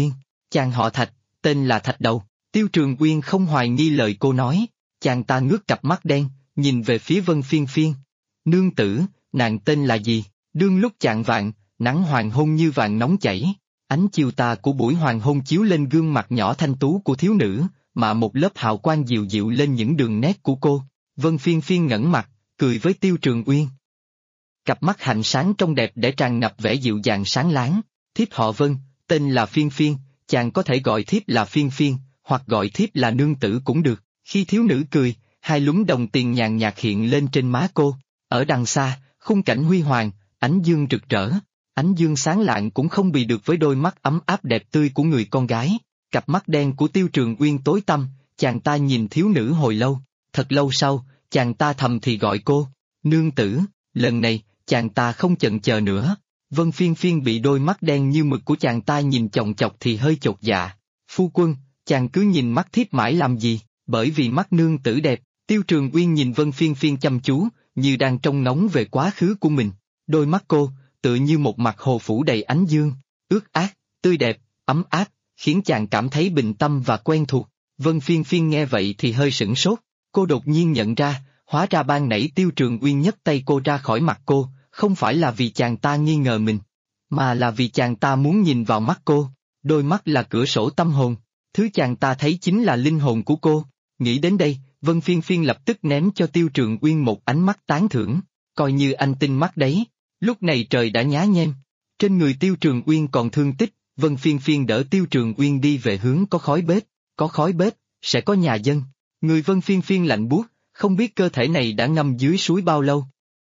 Chàng họ Thạch, tên là Thạch Đầu. Tiêu Trường Uyên không hoài nghi lời cô nói, chàng ta ngước cặp mắt đen, nhìn về phía Vân Phiên Phiên. Nương tử, nàng tên là gì? Đương lúc chạng vạng, nắng hoàng hôn như vàng nóng chảy, ánh chiều tà của buổi hoàng hôn chiếu lên gương mặt nhỏ thanh tú của thiếu nữ, mà một lớp hào quang dịu dịu lên những đường nét của cô. Vân Phiên Phiên ngẩng mặt, cười với Tiêu Trường Uyên. Cặp mắt hạnh sáng trong đẹp để tràn ngập vẻ dịu dàng sáng láng. Thiếp họ Vân, tên là Phiên Phiên, chàng có thể gọi thiếp là Phiên Phiên, hoặc gọi thiếp là nương tử cũng được. Khi thiếu nữ cười, hai lúm đồng tiền nhàn nhạt hiện lên trên má cô. Ở đằng xa, khung cảnh huy hoàng, ánh dương rực rỡ. Ánh dương sáng lạng cũng không bị được với đôi mắt ấm áp đẹp tươi của người con gái. Cặp mắt đen của Tiêu Trường Uyên tối tăm, chàng ta nhìn thiếu nữ hồi lâu. Thật lâu sau, chàng ta thầm thì gọi cô, nương tử. Lần này, chàng ta không chần chờ nữa. Vân Phiên Phiên bị đôi mắt đen như mực của chàng ta nhìn chòng chọc thì hơi chột dạ. Phu quân, chàng cứ nhìn mắt thiếp mãi làm gì? Bởi vì mắt nương tử đẹp. Tiêu Trường Uyên nhìn Vân Phiên Phiên chăm chú, như đang trông ngóng về quá khứ của mình. Đôi mắt cô, tựa như một mặt hồ phủ đầy ánh dương, ướt át, tươi đẹp, ấm áp, khiến chàng cảm thấy bình tâm và quen thuộc. Vân Phiên Phiên nghe vậy thì hơi sửng sốt, cô đột nhiên nhận ra, hóa ra ban nãy Tiêu Trường Uyên nhấc tay cô ra khỏi mặt cô, không phải là vì chàng ta nghi ngờ mình, mà là vì chàng ta muốn nhìn vào mắt cô. Đôi mắt là cửa sổ tâm hồn, thứ chàng ta thấy chính là linh hồn của cô. Nghĩ đến đây, Vân Phiên Phiên lập tức ném cho Tiêu Trường Uyên một ánh mắt tán thưởng, coi như anh tinh mắt đấy. Lúc này trời đã nhá nhem, trên người Tiêu Trường Uyên còn thương tích, Vân Phiên Phiên đỡ Tiêu Trường Uyên đi về hướng có khói bếp, sẽ có nhà dân. Người Vân Phiên Phiên lạnh buốt, không biết cơ thể này đã ngâm dưới suối bao lâu.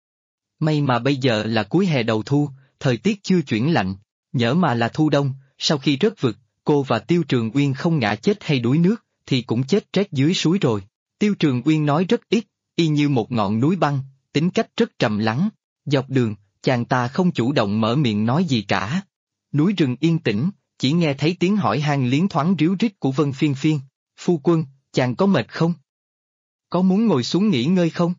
May mà bây giờ là cuối hè đầu thu, thời tiết chưa chuyển lạnh, nhỡ mà là thu đông, sau khi rớt vực, cô và Tiêu Trường Uyên không ngã chết hay đuối nước, thì cũng chết rét dưới suối rồi. Tiêu Trường Uyên nói rất ít, y như một ngọn núi băng, tính cách rất trầm lắng. Dọc đường, chàng ta không chủ động mở miệng nói gì cả. Núi rừng yên tĩnh, chỉ nghe thấy tiếng hỏi han liến thoáng ríu rít của Vân Phiên Phiên. Phu quân, chàng có mệt không? Có muốn ngồi xuống nghỉ ngơi không?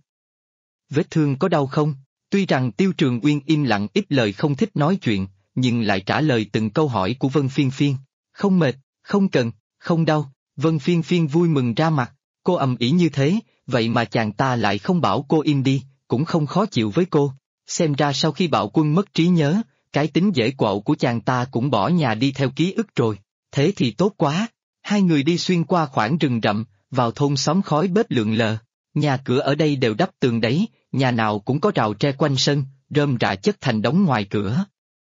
Vết thương có đau không? Tuy rằng Tiêu Trường Uyên im lặng ít lời không thích nói chuyện, nhưng lại trả lời từng câu hỏi của Vân Phiên Phiên. Không mệt, không cần, không đau. Vân Phiên Phiên vui mừng ra mặt, cô ầm ĩ như thế, vậy mà chàng ta lại không bảo cô im đi, cũng không khó chịu với cô. Xem ra sau khi Bạo Quân mất trí nhớ, cái tính dễ quạo của chàng ta cũng bỏ nhà đi theo ký ức rồi. Thế thì tốt quá. Hai người đi xuyên qua khoảng rừng rậm, vào thôn xóm khói bếp lượn lờ. Nhà cửa ở đây đều đắp tường đấy, nhà nào cũng có rào tre quanh sân, rơm rạ chất thành đống ngoài cửa.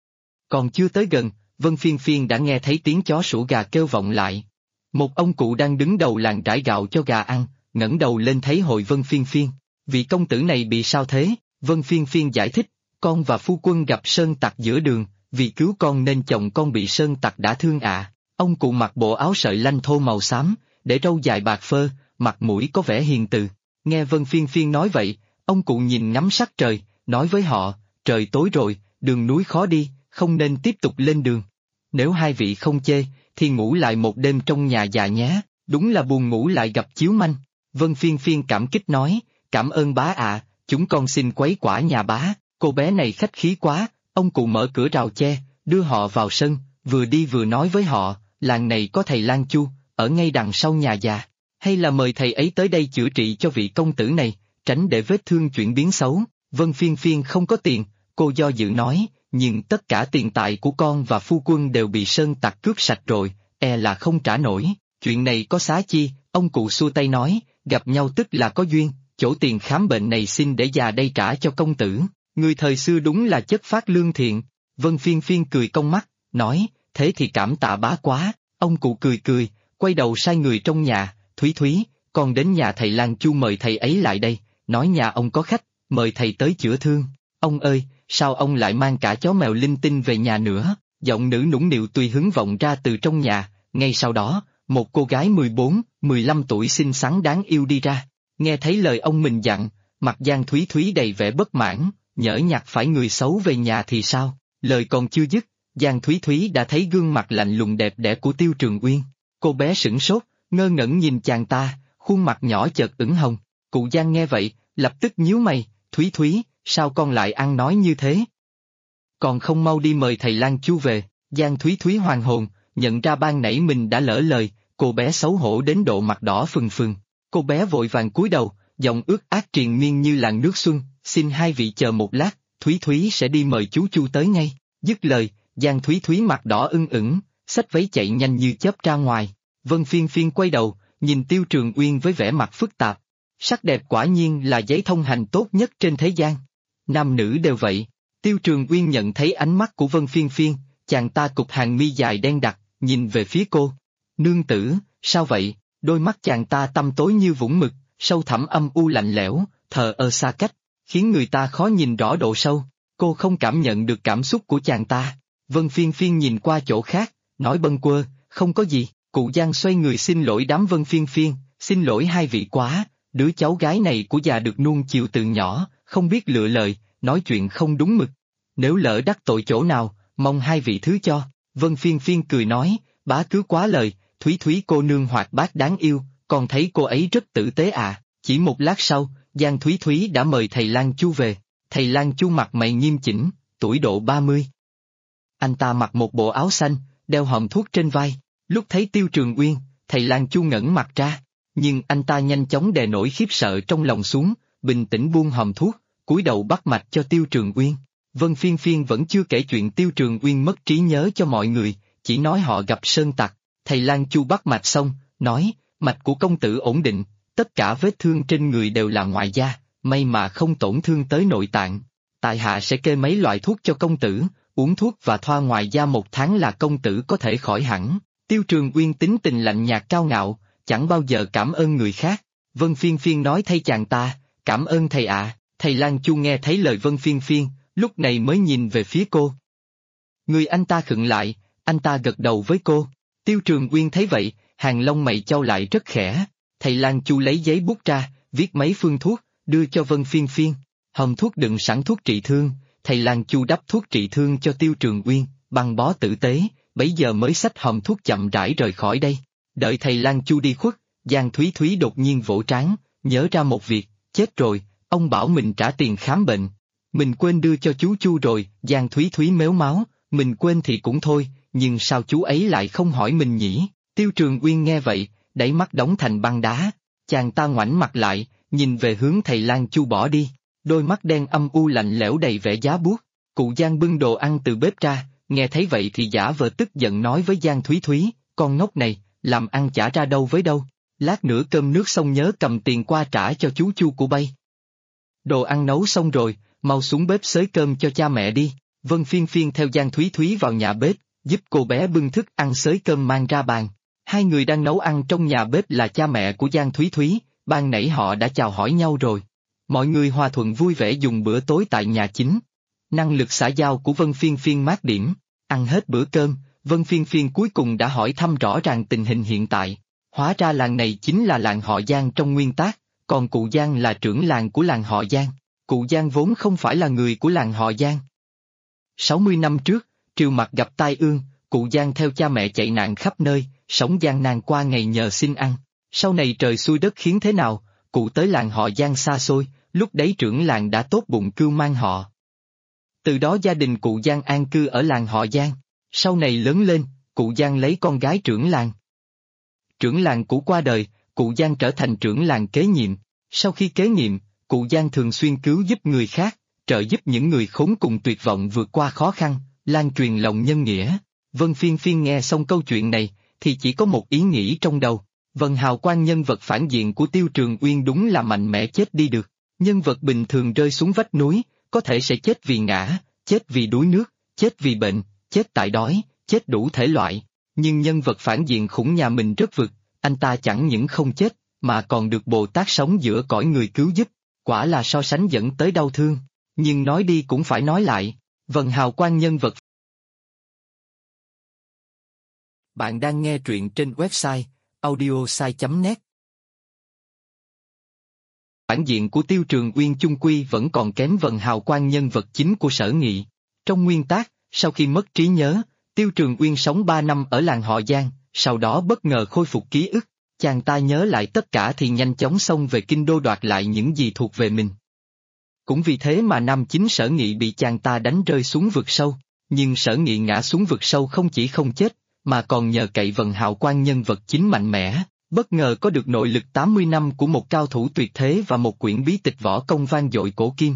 Còn chưa tới gần, Vân Phiên Phiên đã nghe thấy tiếng chó sủa gà kêu vọng lại. Một ông cụ đang đứng đầu làng trải gạo cho gà ăn, ngẩng đầu lên thấy hội Vân Phiên Phiên. Vị công tử này bị sao thế? Vân Phiên Phiên giải thích, con và phu quân gặp sơn tặc giữa đường, vì cứu con nên chồng con bị sơn tặc đã thương ạ. Ông cụ mặc bộ áo sợi lanh thô màu xám, để râu dài bạc phơ, mặt mũi có vẻ hiền từ. Nghe Vân Phiên Phiên nói vậy, ông cụ nhìn ngắm sắc trời, nói với họ, trời tối rồi, đường núi khó đi, không nên tiếp tục lên đường. Nếu hai vị không chê, thì ngủ lại một đêm trong nhà già nhé, đúng là buồn ngủ lại gặp chiếu manh. Vân Phiên Phiên cảm kích nói, cảm ơn bá ạ, chúng con xin quấy quả nhà bá. Cô bé này khách khí quá. Ông cụ mở cửa rào che, đưa họ vào sân, vừa đi vừa nói với họ, làng này có thầy Lan Chu, ở ngay đằng sau nhà già. Hay là mời thầy ấy tới đây chữa trị cho vị công tử này, tránh để vết thương chuyển biến xấu. Vân Phiên Phiên không có tiền, cô do dự nói, nhưng tất cả tiền tài của con và phu quân đều bị sơn tặc cướp sạch rồi, e là không trả nổi. Chuyện này có xá chi? Ông cụ xua tay nói, gặp nhau tức là có duyên, chỗ tiền khám bệnh này xin để già đây trả cho công tử. Người thời xưa đúng là chất phát lương thiện. Vân Phiên Phiên cười cong mắt, nói, thế thì cảm tạ bá quá. Ông cụ cười cười, quay đầu sai người trong nhà, Thúy Thúy, con đến nhà thầy Lan Chu mời thầy ấy lại đây, nói nhà ông có khách, mời thầy tới chữa thương. Ông ơi, sao ông lại mang cả chó mèo linh tinh về nhà nữa? Giọng nữ nũng nịu tùy hứng vọng ra từ trong nhà, ngay sau đó, một cô gái 14, 15 tuổi xinh xắn đáng yêu đi ra. Nghe thấy lời ông mình dặn, mặt Giang Thúy Thúy đầy vẻ bất mãn, nhỡ nhặt phải người xấu về nhà thì sao? Lời còn chưa dứt, Giang Thúy Thúy đã thấy gương mặt lạnh lùng đẹp đẽ của Tiêu Trường Uyên. Cô bé sửng sốt, ngơ ngẩn nhìn chàng ta, khuôn mặt nhỏ chợt ửng hồng. Cụ Giang nghe vậy, lập tức nhíu mày, Thúy Thúy, sao con lại ăn nói như thế? Còn không mau đi mời thầy Lan Chu về. Giang Thúy Thúy hoàn hồn, nhận ra ban nãy mình đã lỡ lời, cô bé xấu hổ đến độ mặt đỏ phừng phừng. Cô bé vội vàng cúi đầu, giọng ướt át triền miên như làn nước xuân, xin hai vị chờ một lát, Thúy Thúy sẽ đi mời chú Chu tới ngay. Dứt lời, Giang Thúy Thúy mặt đỏ ưng ửng, xách váy chạy nhanh như chớp ra ngoài. Vân Phiên Phiên quay đầu, nhìn Tiêu Trường Uyên với vẻ mặt phức tạp. Sắc đẹp quả nhiên là giấy thông hành tốt nhất trên thế gian. Nam nữ đều vậy. Tiêu Trường Uyên nhận thấy ánh mắt của Vân Phiên Phiên, chàng ta cụp hàng mi dài đen đặc, nhìn về phía cô. Nương tử, sao vậy? Đôi mắt chàng ta tăm tối như vũng mực, sâu thẳm âm u lạnh lẽo, thờ ơ xa cách, khiến người ta khó nhìn rõ độ sâu. Cô không cảm nhận được cảm xúc của chàng ta. Vân Phiên Phiên nhìn qua chỗ khác, nói bâng quơ, không có gì. Cụ Giang xoay người xin lỗi đám Vân Phiên Phiên, xin lỗi hai vị quá, đứa cháu gái này của già được nuông chiều từ nhỏ, không biết lựa lời, nói chuyện không đúng mực. Nếu lỡ đắc tội chỗ nào, mong hai vị thứ cho. Vân Phiên Phiên cười nói, bá cứ quá lời, Thúy Thúy cô nương hoạt bát đáng yêu, còn thấy cô ấy rất tử tế à. Chỉ một lát sau, Giang Thúy Thúy đã mời thầy Lan Chu về. Thầy Lan Chu mặt mày nghiêm chỉnh, tuổi độ 30. Anh ta mặc một bộ áo xanh, đeo hòm thuốc trên vai. Lúc thấy Tiêu Trường Uyên, thầy Lan Chu ngẩng mặt ra, nhưng anh ta nhanh chóng đè nổi khiếp sợ trong lòng xuống, bình tĩnh buông hòm thuốc, cúi đầu bắt mạch cho Tiêu Trường Uyên. Vân Phiên Phiên vẫn chưa kể chuyện Tiêu Trường Uyên mất trí nhớ cho mọi người, chỉ nói họ gặp sơn tặc. Thầy Lan Chu bắt mạch xong, nói, mạch của công tử ổn định, tất cả vết thương trên người đều là ngoại da, may mà không tổn thương tới nội tạng. Tại hạ sẽ kê mấy loại thuốc cho công tử, uống thuốc và thoa ngoài da 1 tháng là công tử có thể khỏi hẳn. Tiêu Trường Uyên tính tình lạnh nhạt cao ngạo, chẳng bao giờ cảm ơn người khác. Vân Phiên Phiên nói thay chàng ta, cảm ơn thầy ạ. Thầy Lan Chu nghe thấy lời Vân Phiên Phiên, lúc này mới nhìn về phía cô. Người anh ta khựng lại, anh ta gật đầu với cô. Tiêu Trường Uyên thấy vậy, hàng lông mày chau lại rất khẽ. Thầy Lan Chu lấy giấy bút ra, viết mấy phương thuốc, đưa cho Vân Phiên Phiên. Hòm thuốc đựng sẵn thuốc trị thương, thầy Lan Chu đắp thuốc trị thương cho Tiêu Trường Uyên, băng bó tử tế, bấy giờ mới xách hòm thuốc chậm rãi rời khỏi đây. Đợi thầy Lan Chu đi khuất, Giang Thúy Thúy đột nhiên vỗ trán, nhớ ra một việc, chết rồi, ông bảo mình trả tiền khám bệnh. Mình quên đưa cho chú Chu rồi. Giang Thúy Thúy mếu máo, mình quên thì cũng thôi, nhưng sao chú ấy lại không hỏi mình nhỉ? Tiêu Trường Uyên nghe vậy, đáy mắt đóng thành băng đá, chàng ta ngoảnh mặt lại, nhìn về hướng thầy Lan Chu bỏ đi, đôi mắt đen âm u lạnh lẽo đầy vẻ giá buốt. Cụ Giang bưng đồ ăn từ bếp ra, nghe thấy vậy thì giả vờ tức giận nói với Giang Thúy Thúy, con ngốc này, làm ăn chả ra đâu với đâu, lát nữa cơm nước xong nhớ cầm tiền qua trả cho chú Chu của bay. Đồ ăn nấu xong rồi, mau xuống bếp xới cơm cho cha mẹ đi. Vân Phiên Phiên theo Giang Thúy Thúy vào nhà bếp, giúp cô bé bưng thức ăn xới cơm mang ra bàn. Hai người đang nấu ăn trong nhà bếp là cha mẹ của Giang Thúy Thúy, ban nãy họ đã chào hỏi nhau rồi. Mọi người hòa thuận vui vẻ dùng bữa tối tại nhà chính. Năng lực xã giao của Vân Phiên Phiên mát điểm, ăn hết bữa cơm, Vân Phiên Phiên cuối cùng đã hỏi thăm rõ ràng tình hình hiện tại. Hóa ra làng này chính là làng họ Giang trong nguyên tắc, còn cụ Giang là trưởng làng của làng họ Giang. Cụ Giang vốn không phải là người của làng họ Giang. 60 năm trước, Triều Mặc gặp tai ương, cụ Giang theo cha mẹ chạy nạn khắp nơi, sống gian nan qua ngày nhờ xin ăn. Sau này trời xui đất khiến thế nào, cụ tới làng họ Giang xa xôi, lúc đấy trưởng làng đã tốt bụng cưu mang họ. Từ đó gia đình cụ Giang an cư ở làng họ Giang. Sau này lớn lên, cụ Giang lấy con gái trưởng làng. Trưởng làng cũ qua đời, cụ Giang trở thành trưởng làng kế nhiệm. Sau khi kế nhiệm, cụ Giang thường xuyên cứu giúp người khác, trợ giúp những người khốn cùng tuyệt vọng vượt qua khó khăn, lan truyền lòng nhân nghĩa. Vân Phiên Phiên nghe xong câu chuyện này, thì chỉ có một ý nghĩ trong đầu. Vân hào quang nhân vật phản diện của Tiêu Trường Uyên đúng là mạnh mẽ chết đi được. Nhân vật bình thường rơi xuống vách núi, có thể sẽ chết vì ngã, chết vì đuối nước, chết vì bệnh, chết tại đói, chết đủ thể loại. Nhưng nhân vật phản diện khủng nhà mình rất vực, anh ta chẳng những không chết, mà còn được Bồ Tát sống giữa cõi người cứu giúp. Quả là so sánh dẫn tới đau thương. Nhưng nói đi cũng phải nói lại, Vân hào quang nhân vật. Bạn đang nghe truyện trên website audiosai.net. Phản diện của Tiêu Trường Uyên chung quy vẫn còn kém Vân hào quang nhân vật chính của Sở Nghị. Trong nguyên tắc, sau khi mất trí nhớ, Tiêu Trường Uyên sống 3 năm ở làng họ Giang, sau đó bất ngờ khôi phục ký ức, chàng ta nhớ lại tất cả thì nhanh chóng xông về kinh đô đoạt lại những gì thuộc về mình. Cũng vì thế mà nam chính Sở Nghị bị chàng ta đánh rơi xuống vực sâu, nhưng Sở Nghị ngã xuống vực sâu không chỉ không chết, mà còn nhờ cậy vận hào quang nhân vật chính mạnh mẽ, bất ngờ có được nội lực 80 năm của một cao thủ tuyệt thế và một quyển bí tịch võ công vang dội cổ kim.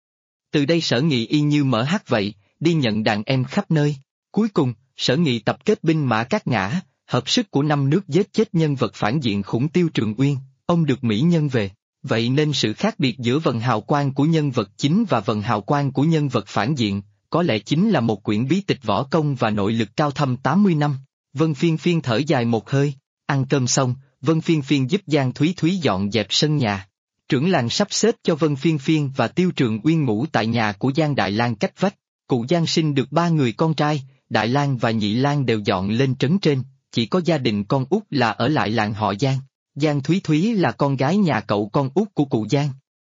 Từ đây Sở Nghị y như mở hát vậy, đi nhận đàn em khắp nơi. Cuối cùng, Sở Nghị tập kết binh mã các ngã, hợp sức của 5 nước giết chết nhân vật phản diện khủng Tiêu Trường Uyên, ông được mỹ nhân về. Vậy nên sự khác biệt giữa vận hào quang của nhân vật chính và vận hào quang của nhân vật phản diện, có lẽ chính là một quyển bí tịch võ công và nội lực cao thâm 80 năm. Vân Phiên Phiên thở dài một hơi, ăn cơm xong, Vân Phiên Phiên giúp Giang Thúy Thúy dọn dẹp sân nhà. Trưởng làng sắp xếp cho Vân Phiên Phiên và Tiêu Trường Uyên ngủ tại nhà của Giang Đại Lang cách vách. Cụ Giang sinh được 3 người con trai, Đại Lang và Nhị Lang đều dọn lên trấn trên, chỉ có gia đình con út là ở lại làng họ Giang. Giang Thúy Thúy là con gái nhà cậu con út của cụ Giang.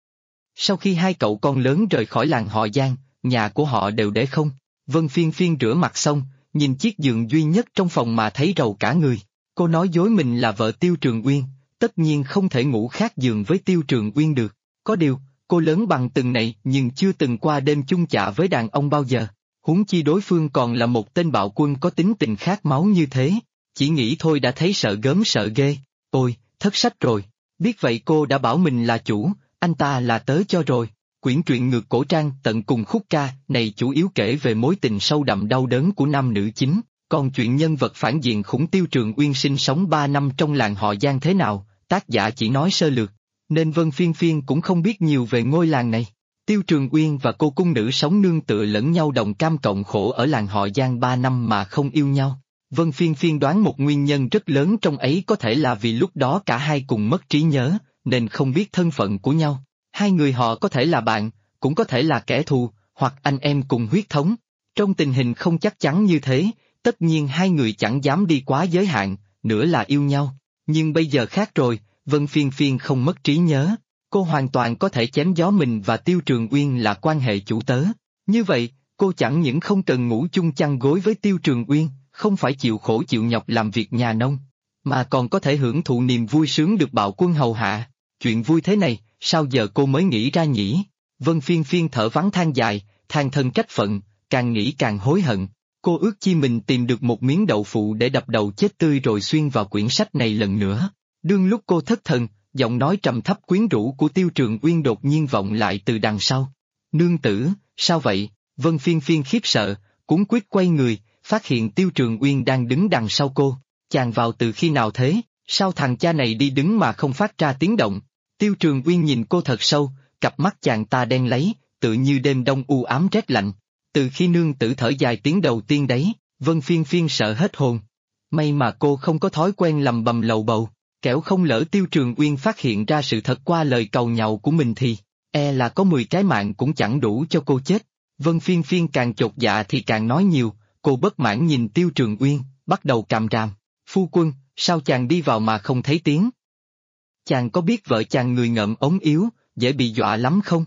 Sau khi hai cậu con lớn rời khỏi làng họ Giang, nhà của họ đều để không. Vân Phiên Phiên rửa mặt xong, nhìn chiếc giường duy nhất trong phòng mà thấy rầu cả người. Cô nói dối mình là vợ Tiêu Trường Uyên, tất nhiên không thể ngủ khác giường với Tiêu Trường Uyên được. Có điều, cô lớn bằng từng này nhưng chưa từng qua đêm chung chạ với đàn ông bao giờ. Huống chi đối phương còn là một tên bạo quân có tính tình khát máu như thế. Chỉ nghĩ thôi đã thấy sợ gớm sợ ghê. Ôi, thất sách rồi. Biết vậy cô đã bảo mình là chủ, anh ta là tớ cho rồi. Quyển truyện ngược cổ trang tận cùng khúc ca này chủ yếu kể về mối tình sâu đậm đau đớn của nam nữ chính, còn chuyện nhân vật phản diện khủng Tiêu Trường Uyên sinh sống 3 năm trong làng họ Giang thế nào, tác giả chỉ nói sơ lược, nên Vân Phiên Phiên cũng không biết nhiều về ngôi làng này. Tiêu Trường Uyên và cô cung nữ sống nương tựa lẫn nhau đồng cam cộng khổ ở làng họ Giang 3 năm mà không yêu nhau. Vân Phiên Phiên đoán một nguyên nhân rất lớn trong ấy có thể là vì lúc đó cả hai cùng mất trí nhớ, nên không biết thân phận của nhau. Hai người họ có thể là bạn, cũng có thể là kẻ thù, hoặc anh em cùng huyết thống. Trong tình hình không chắc chắn như thế, tất nhiên hai người chẳng dám đi quá giới hạn, nữa là yêu nhau. Nhưng bây giờ khác rồi, Vân Phiên Phiên không mất trí nhớ. Cô hoàn toàn có thể chém gió mình và Tiêu Trường Uyên là quan hệ chủ tớ. Như vậy, cô chẳng những không cần ngủ chung chăn gối với Tiêu Trường Uyên, không phải chịu khổ chịu nhọc làm việc nhà nông, mà còn có thể hưởng thụ niềm vui sướng được bạo quân hầu hạ. Chuyện vui thế này, sao giờ cô mới nghĩ ra nhỉ? Vân Phiên Phiên thở vắng than dài, than thân trách phận, càng nghĩ càng hối hận. Cô ước chi mình tìm được một miếng đậu phụ để đập đầu chết tươi rồi xuyên vào quyển sách này lần nữa. Đương lúc cô thất thần, giọng nói trầm thấp quyến rũ của Tiêu Trường Uyên đột nhiên vọng lại từ đằng sau. Nương tử, sao vậy? Vân Phiên Phiên khiếp sợ, cuống quýt quay người, phát hiện Tiêu Trường Uyên đang đứng đằng sau cô. Chàng vào từ khi nào thế? Sao thằng cha này đi đứng mà không phát ra tiếng động? Tiêu Trường Uyên nhìn cô thật sâu, cặp mắt chàng ta đen láy, tự như đêm đông u ám rét lạnh. Từ khi nương tử thở dài tiếng đầu tiên đấy, Vân Phiên Phiên sợ hết hồn. May mà cô không có thói quen lầm bầm lầu bầu, kẻo không lỡ Tiêu Trường Uyên phát hiện ra sự thật qua lời cầu nhàu của mình thì, là có 10 cái mạng cũng chẳng đủ cho cô chết. Vân Phiên Phiên càng chột dạ thì càng nói nhiều, cô bất mãn nhìn Tiêu Trường Uyên, bắt đầu càm ràm. Phu quân, sao chàng đi vào mà không thấy tiếng? Chàng có biết vợ chàng người ngợm ống yếu, dễ bị dọa lắm không?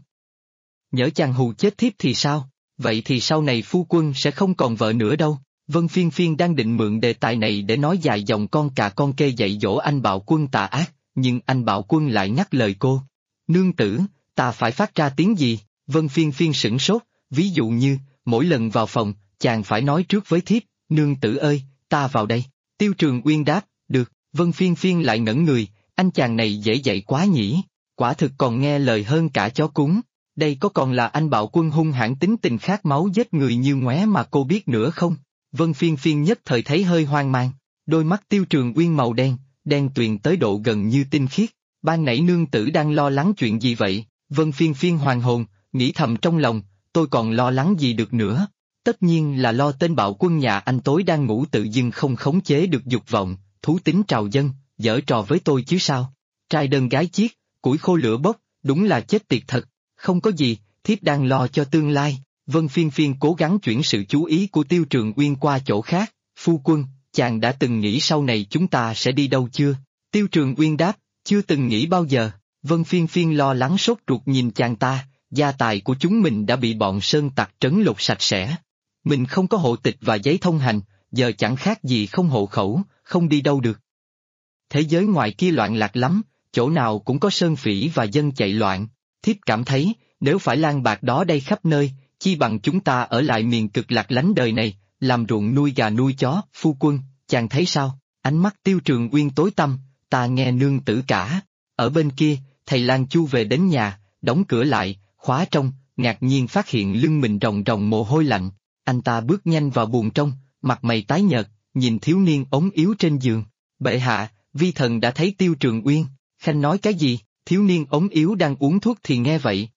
Nhỡ chàng hù chết thiếp thì sao? Vậy thì sau này phu quân sẽ không còn vợ nữa đâu. Vân Phiên Phiên đang định mượn đề tài này để nói dài dòng con cà con kê dạy dỗ anh bạo quân tà ác, nhưng anh bạo quân lại ngắt lời cô. Nương tử, ta phải phát ra tiếng gì? Vân Phiên Phiên sửng sốt, ví dụ như, mỗi lần vào phòng, chàng phải nói trước với thiếp, nương tử ơi, ta vào đây. Tiêu Trường Uyên đáp, được. Vân Phiên Phiên lại ngẩn người, anh chàng này dễ dạy quá nhỉ, quả thực còn nghe lời hơn cả chó cúng. Đây có còn là anh bạo quân hung hãn tính tình khát máu giết người như ngoé mà cô biết nữa không? Vân Phiên Phiên nhất thời thấy hơi hoang mang, đôi mắt Tiêu Trường Uyên màu đen, đen tuyền tới độ gần như tinh khiết. Ban nãy nương tử đang lo lắng chuyện gì vậy? Vân Phiên Phiên hoàn hồn, nghĩ thầm trong lòng, tôi còn lo lắng gì được nữa? Tất nhiên là lo tên bạo quân nhà anh tối đang ngủ tự dưng không khống chế được dục vọng, thú tính trào dâng, giở trò với tôi chứ sao? Trai đơn gái chiết, củi khô lửa bốc, đúng là chết tiệt thật. Không có gì, thiếp đang lo cho tương lai. Vân Phiên Phiên cố gắng chuyển sự chú ý của Tiêu Trường Uyên qua chỗ khác. Phu quân, chàng đã từng nghĩ sau này chúng ta sẽ đi đâu chưa? Tiêu Trường Uyên đáp, chưa từng nghĩ bao giờ. Vân Phiên Phiên lo lắng sốt ruột nhìn chàng ta, gia tài của chúng mình đã bị bọn sơn tặc trấn lột sạch sẽ. Mình không có hộ tịch và giấy thông hành, giờ chẳng khác gì không hộ khẩu, không đi đâu được. Thế giới ngoài kia loạn lạc lắm, chỗ nào cũng có sơn phỉ và dân chạy loạn. Thiếp cảm thấy, nếu phải lang bạc đó đây khắp nơi, chi bằng chúng ta ở lại miền cực lạc lánh đời này, làm ruộng nuôi gà nuôi chó. Phu quân, chàng thấy sao? Ánh mắt Tiêu Trường Uyên tối tăm, ta nghe nương tử cả. Ở bên kia, thầy Lang Chu về đến nhà, đóng cửa lại, khóa trong, ngạc nhiên phát hiện lưng mình ròng ròng mồ hôi lạnh. Anh ta bước nhanh vào buồng trong, mặt mày tái nhợt, nhìn thiếu niên ốm yếu trên giường. Bệ hạ, vi thần đã thấy Tiêu Trường Uyên. Khanh nói cái gì? Thiếu niên ốm yếu đang uống thuốc thì nghe vậy.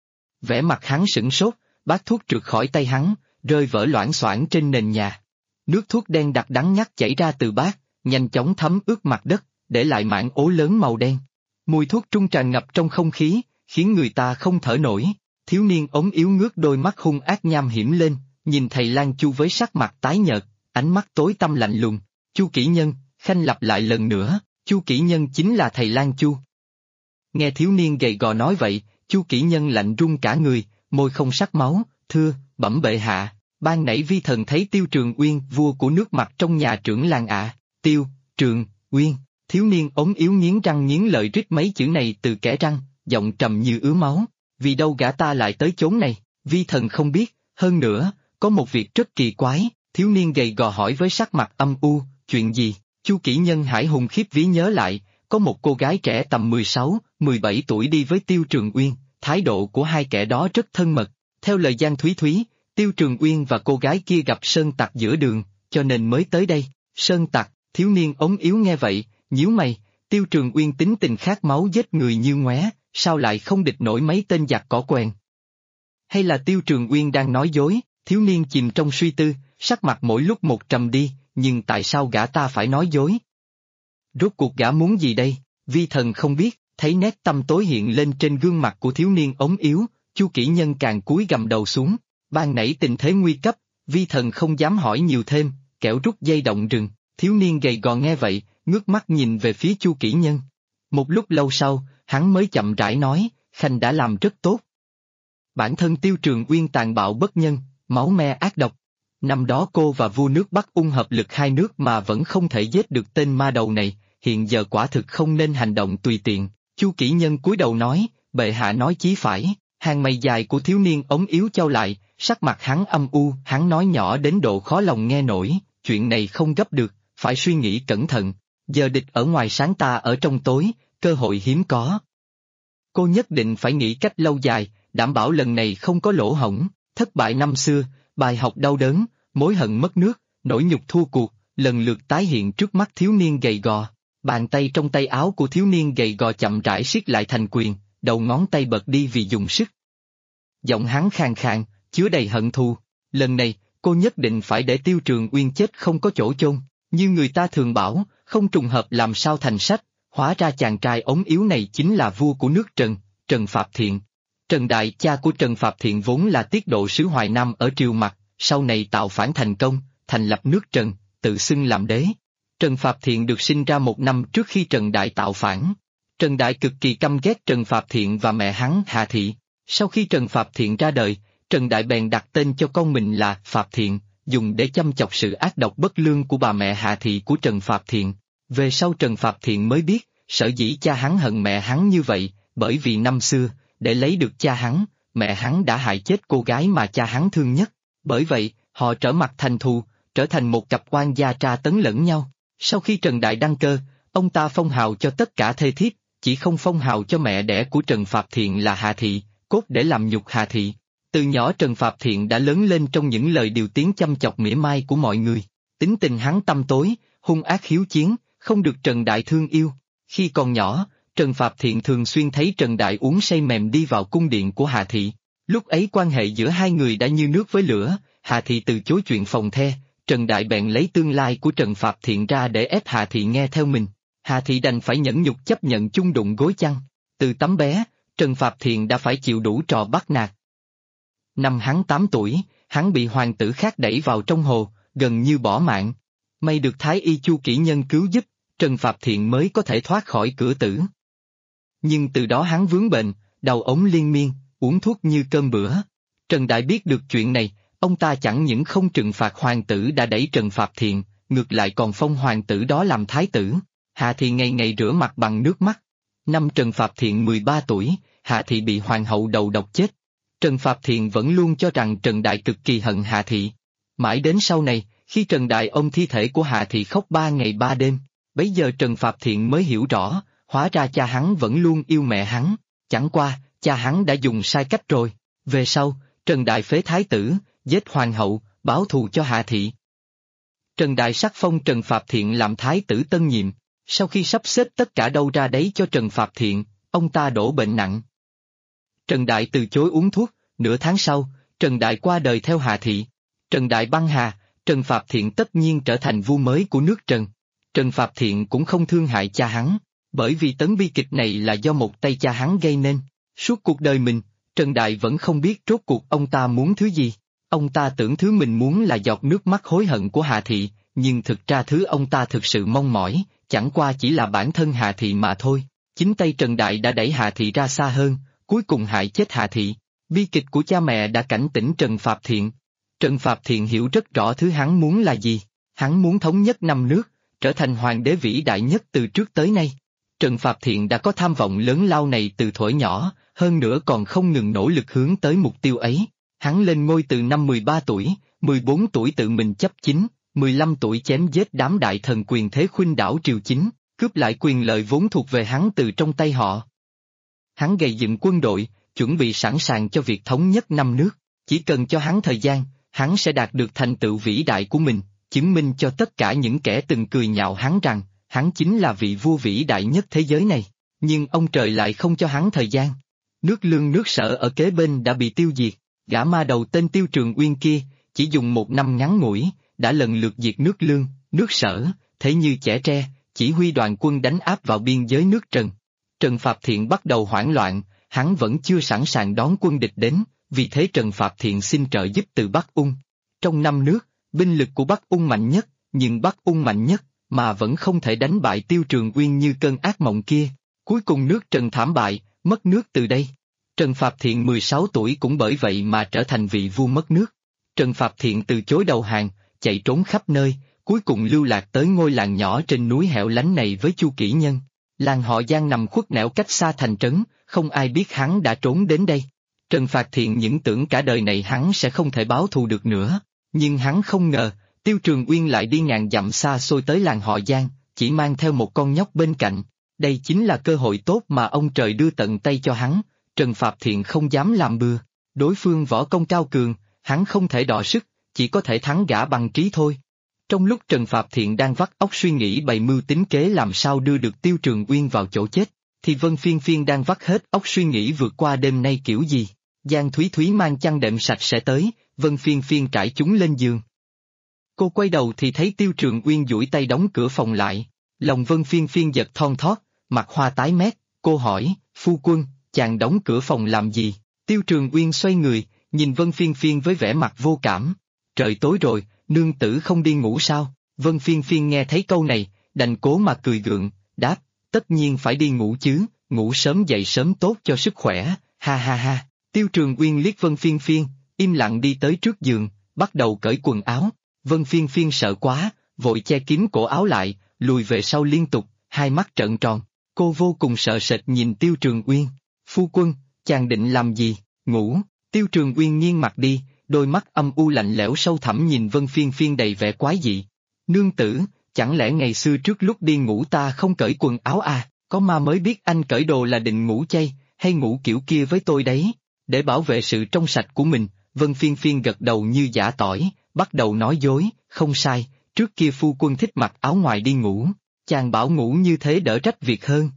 Vẻ mặt hắn sửng sốt, bát thuốc trượt khỏi tay hắn, rơi vỡ loảng xoảng trên nền nhà. Nước thuốc đen đặc đắng ngắt chảy ra từ bát, nhanh chóng thấm ướt mặt đất, để lại mảng ố lớn màu đen. Mùi thuốc trung tràn ngập trong không khí, khiến người ta không thở nổi. Thiếu niên ốm yếu ngước đôi mắt hung ác nham hiểm lên, nhìn thầy Lang Chu với sắc mặt tái nhợt, ánh mắt tối tăm lạnh lùng. Chu Kỷ Nhân, Khanh lặp lại lần nữa, Chu Kỷ Nhân chính là thầy Lang Chu. Nghe thiếu niên gầy gò nói vậy, Chu Kỷ Nhân lạnh run cả người, môi không sắc máu, thưa, bẩm bệ hạ, ban nãy vi thần thấy Tiêu Trường Uyên, vua của nước Mặt trong nhà trưởng làng ạ. Tiêu, Trường, Uyên, thiếu niên ốm yếu nghiến răng nghiến lợi rít mấy chữ này từ kẽ răng, giọng trầm như ứa máu. Vì đâu gã ta lại tới chốn này, vi thần không biết, hơn nữa, có một việc rất kỳ quái, thiếu niên gầy gò hỏi với sắc mặt âm u, chuyện gì? Chu Kỷ Nhân hải hùng khiếp vía nhớ lại, có một cô gái trẻ tầm 16, 17 tuổi đi với Tiêu Trường Uyên, thái độ của hai kẻ đó rất thân mật. Theo lời Giang Thúy Thúy, Tiêu Trường Uyên và cô gái kia gặp sơn tặc giữa đường, cho nên mới tới đây. Sơn tặc, thiếu niên ốm yếu nghe vậy, nhíu mày, Tiêu Trường Uyên tính tình khát máu giết người như ngoé, sao lại không địch nổi mấy tên giặc cỏ quèn? Hay là Tiêu Trường Uyên đang nói dối? Thiếu niên chìm trong suy tư, sắc mặt mỗi lúc một trầm đi, nhưng tại sao gã ta phải nói dối? Rốt cuộc gã muốn gì đây? Vi thần không biết, thấy nét tăm tối hiện lên trên gương mặt của thiếu niên ốm yếu, Chu Kỷ Nhân càng cúi gằm đầu xuống. Ban nãy tình thế nguy cấp, vi thần không dám hỏi nhiều thêm, kẻo rút dây động rừng. Thiếu niên gầy gò nghe vậy, ngước mắt nhìn về phía Chu Kỷ Nhân. Một lúc lâu sau, hắn mới chậm rãi nói, Khanh đã làm rất tốt. Bản thân Tiêu Trường Uyên tàn bạo bất nhân, máu me ác độc. Năm đó cô và vua nước Bắc ung hợp lực hai nước mà vẫn không thể giết được tên ma đầu này, hiện giờ quả thực không nên hành động tùy tiện. Chu Kỷ Nhân cúi đầu nói, bệ hạ nói chí phải. Hàng mày dài của thiếu niên ốm yếu chau lại, sắc mặt hắn âm u, hắn nói nhỏ đến độ khó lòng nghe nổi, chuyện này không gấp được, phải suy nghĩ cẩn thận. Giờ địch ở ngoài sáng ta ở trong tối, cơ hội hiếm có. Cô nhất định phải nghĩ cách lâu dài, đảm bảo lần này không có lỗ hổng. Thất bại năm xưa, bài học đau đớn, mối hận mất nước, nỗi nhục thua cuộc, lần lượt tái hiện trước mắt thiếu niên gầy gò. Bàn tay trong tay áo của thiếu niên gầy gò chậm rãi siết lại thành quyền, đầu ngón tay bật đi vì dùng sức. Giọng hắn khàn khàn, chứa đầy hận thù. Lần này, cô nhất định phải để Tiêu Trường Uyên chết không có chỗ chôn. Như người ta thường bảo, không trùng hợp làm sao thành sách, hóa ra chàng trai ốm yếu này chính là vua của nước Trần, Trần Phạp Thiện. Trần Đại, cha của Trần Phạp Thiện vốn là tiết độ sứ Hoài Nam ở Triều Mặc, sau này tạo phản thành công, thành lập nước Trần, tự xưng làm đế. Trần Phạp Thiện được sinh ra một năm trước khi Trần Đại tạo phản. Trần Đại cực kỳ căm ghét Trần Phạp Thiện và mẹ hắn Hà Thị. Sau khi Trần Phạp Thiện ra đời, Trần Đại bèn đặt tên cho con mình là Phạp Thiện, dùng để châm chọc sự ác độc bất lương của bà mẹ Hà Thị của Trần Phạp Thiện. Về sau Trần Phạp Thiện mới biết, sở dĩ cha hắn hận mẹ hắn như vậy, bởi vì năm xưa, để lấy được cha hắn, mẹ hắn đã hại chết cô gái mà cha hắn thương nhất. Bởi vậy, họ trở mặt thành thù, trở thành một cặp oan gia tra tấn lẫn nhau. Sau khi Trần Đại đăng cơ, ông ta phong hào cho tất cả thê thiếp, chỉ không phong hào cho mẹ đẻ của Trần Phạp Thiện là Hà Thị, cốt để làm nhục Hà Thị. Từ nhỏ Trần Phạp Thiện đã lớn lên trong những lời điều tiếng chăm chọc mỉa mai của mọi người. Tính tình hắn tăm tối, hung ác hiếu chiến, không được Trần Đại thương yêu. Khi còn nhỏ, Trần Phạp Thiện thường xuyên thấy Trần Đại uống say mềm đi vào cung điện của Hà Thị. Lúc ấy quan hệ giữa hai người đã như nước với lửa, Hà Thị từ chối chuyện phòng the, Trần Đại bèn lấy tương lai của Trần Phạp Thiện ra để ép Hà Thị nghe theo mình. Hà Thị đành phải nhẫn nhục chấp nhận chung đụng gối chăn. Từ tấm bé, Trần Phạp Thiện đã phải chịu đủ trò bắt nạt. Năm hắn 8 tuổi, hắn bị hoàng tử khác đẩy vào trong hồ, gần như bỏ mạng. May được Thái y Chu Kỷ Nhân cứu giúp, Trần Phạp Thiện mới có thể thoát khỏi cửa tử. Nhưng từ đó hắn vướng bệnh, đau ốm liên miên, uống thuốc như cơm bữa. Trần Đại biết được chuyện này, ông ta chẳng những không trừng phạt hoàng tử đã đẩy Trần Phạp Thiện, ngược lại còn phong hoàng tử đó làm thái tử. Hà Thị ngày ngày rửa mặt bằng nước mắt. Năm Trần Phạp Thiện 13 tuổi, Hà Thị bị hoàng hậu đầu độc chết. Trần Phạp Thiện vẫn luôn cho rằng Trần Đại cực kỳ hận Hà Thị. Mãi đến sau này, Khi Trần Đại ôm thi thể của Hạ Thị khóc 3 ngày 3 đêm, bấy giờ Trần Phạp Thiện mới hiểu rõ, hóa ra cha hắn vẫn luôn yêu mẹ hắn, chẳng qua, cha hắn đã dùng sai cách rồi. Về sau, Trần Đại phế thái tử, giết hoàng hậu, báo thù cho Hạ Thị. Trần Đại sắc phong Trần Phạp Thiện làm thái tử tân nhiệm, sau khi sắp xếp tất cả đâu ra đấy cho Trần Phạp Thiện, ông ta đổ bệnh nặng. Trần Đại từ chối uống thuốc, nửa tháng sau, Trần Đại qua đời theo Hạ Thị. Trần Đại băng hà, Trần Phạp Thiện tất nhiên trở thành vua mới của nước Trần. Trần Phạp Thiện cũng không thương hại cha hắn, bởi vì tấn bi kịch này là do một tay cha hắn gây nên. Suốt cuộc đời mình, Trần Đại vẫn không biết rốt cuộc ông ta muốn thứ gì. Ông ta tưởng thứ mình muốn là giọt nước mắt hối hận của Hạ Thị, nhưng thực ra thứ ông ta thực sự mong mỏi, chẳng qua chỉ là bản thân Hạ Thị mà thôi. Chính tay Trần Đại đã đẩy Hạ Thị ra xa hơn, cuối cùng hại chết Hạ Thị. Bi kịch của cha mẹ đã cảnh tỉnh Trần Phạp Thiện. Trần Phạp Thiện hiểu rất rõ thứ hắn muốn là gì. Hắn muốn thống nhất năm nước, trở thành hoàng đế vĩ đại nhất từ trước tới nay. Trần Phạp Thiện đã có tham vọng lớn lao này từ thuở nhỏ, hơn nữa còn không ngừng nỗ lực hướng tới mục tiêu ấy. Hắn lên ngôi từ năm 13 tuổi, 14 tuổi tự mình chấp chính, 15 tuổi chém giết đám đại thần quyền thế khuynh đảo triều chính, cướp lại quyền lợi vốn thuộc về hắn từ trong tay họ. Hắn gây dựng quân đội, chuẩn bị sẵn sàng cho việc thống nhất năm nước, chỉ cần cho hắn thời gian, hắn sẽ đạt được thành tựu vĩ đại của mình, chứng minh cho tất cả những kẻ từng cười nhạo hắn rằng, hắn chính là vị vua vĩ đại nhất thế giới này. Nhưng ông trời lại không cho hắn thời gian. Nước Lương nước Sở ở kế bên đã bị tiêu diệt, gã ma đầu tên Tiêu Trường Uyên kia, chỉ dùng 1 năm ngắn ngủi, đã lần lượt diệt nước Lương, nước Sở, thế như chẻ tre, chỉ huy đoàn quân đánh áp vào biên giới nước Trần. Trần Phạp Thiện bắt đầu hoảng loạn, hắn vẫn chưa sẵn sàng đón quân địch đến, vì thế Trần Phạp Thiện xin trợ giúp từ Bắc Ung. Trong 5 nước, binh lực của Bắc Ung mạnh nhất, nhưng Bắc Ung mạnh nhất, mà vẫn không thể đánh bại Tiêu Trường Uyên như cơn ác mộng kia. Cuối cùng nước Trần thảm bại, mất nước từ đây. Trần Phạp Thiện 16 tuổi cũng bởi vậy mà trở thành vị vua mất nước. Trần Phạp Thiện từ chối đầu hàng, chạy trốn khắp nơi, cuối cùng lưu lạc tới ngôi làng nhỏ trên núi hẻo lánh này với Chu Kỷ Nhân. Làng họ Giang nằm khuất nẻo cách xa thành trấn, không ai biết hắn đã trốn đến đây. Trần Phạp Thiện những tưởng cả đời này hắn sẽ không thể báo thù được nữa, nhưng hắn không ngờ, Tiêu Trường Uyên lại đi ngàn dặm xa xôi tới làng họ Giang, chỉ mang theo một con nhóc bên cạnh. Đây chính là cơ hội tốt mà ông trời đưa tận tay cho hắn. Trần Phạp Thiện không dám làm bừa, đối phương võ công cao cường, hắn không thể đọ sức, chỉ có thể thắng gã bằng trí thôi. Trong lúc Trần Phạp Thiện đang vắt óc suy nghĩ bày mưu tính kế làm sao đưa được Tiêu Trường Uyên vào chỗ chết, thì Vân Phiên Phiên đang vắt hết óc suy nghĩ vượt qua đêm nay kiểu gì. Giang Thúy Thúy mang chăn đệm sạch sẽ tới, Vân Phiên Phiên trải chúng lên giường. Cô quay đầu thì thấy Tiêu Trường Uyên duỗi tay đóng cửa phòng lại, lòng Vân Phiên Phiên giật thon thót, mặt hoa tái mét, cô hỏi, phu quân, chàng đóng cửa phòng làm gì? Tiêu Trường Uyên xoay người, nhìn Vân Phiên Phiên với vẻ mặt vô cảm. Trời tối rồi, nương tử không đi ngủ sao? Vân Phiên Phiên nghe thấy câu này, đành cố mà cười gượng, đáp, tất nhiên phải đi ngủ chứ, ngủ sớm dậy sớm tốt cho sức khỏe, ha ha ha. Tiêu Trường Uyên liếc Vân Phiên Phiên, im lặng đi tới trước giường, bắt đầu cởi quần áo. Vân Phiên Phiên sợ quá, vội che kín cổ áo lại, lùi về sau liên tục, hai mắt trợn tròn. Cô vô cùng sợ sệt nhìn Tiêu Trường Uyên. Phu quân, chàng định làm gì? Ngủ. Tiêu Trường Uyên nghiêng mặt đi, đôi mắt âm u lạnh lẽo sâu thẳm nhìn Vân Phiên Phiên đầy vẻ quái dị. Nương tử, chẳng lẽ ngày xưa trước lúc đi ngủ ta không cởi quần áo à? Có ma mới biết anh cởi đồ là định ngủ chay, hay ngủ kiểu kia với tôi đấy. Để bảo vệ sự trong sạch của mình, Vân Phiên Phiên gật đầu như giã tỏi, bắt đầu nói dối, không sai, trước kia phu quân thích mặc áo ngoài đi ngủ, chàng bảo ngủ như thế đỡ trách việc hơn.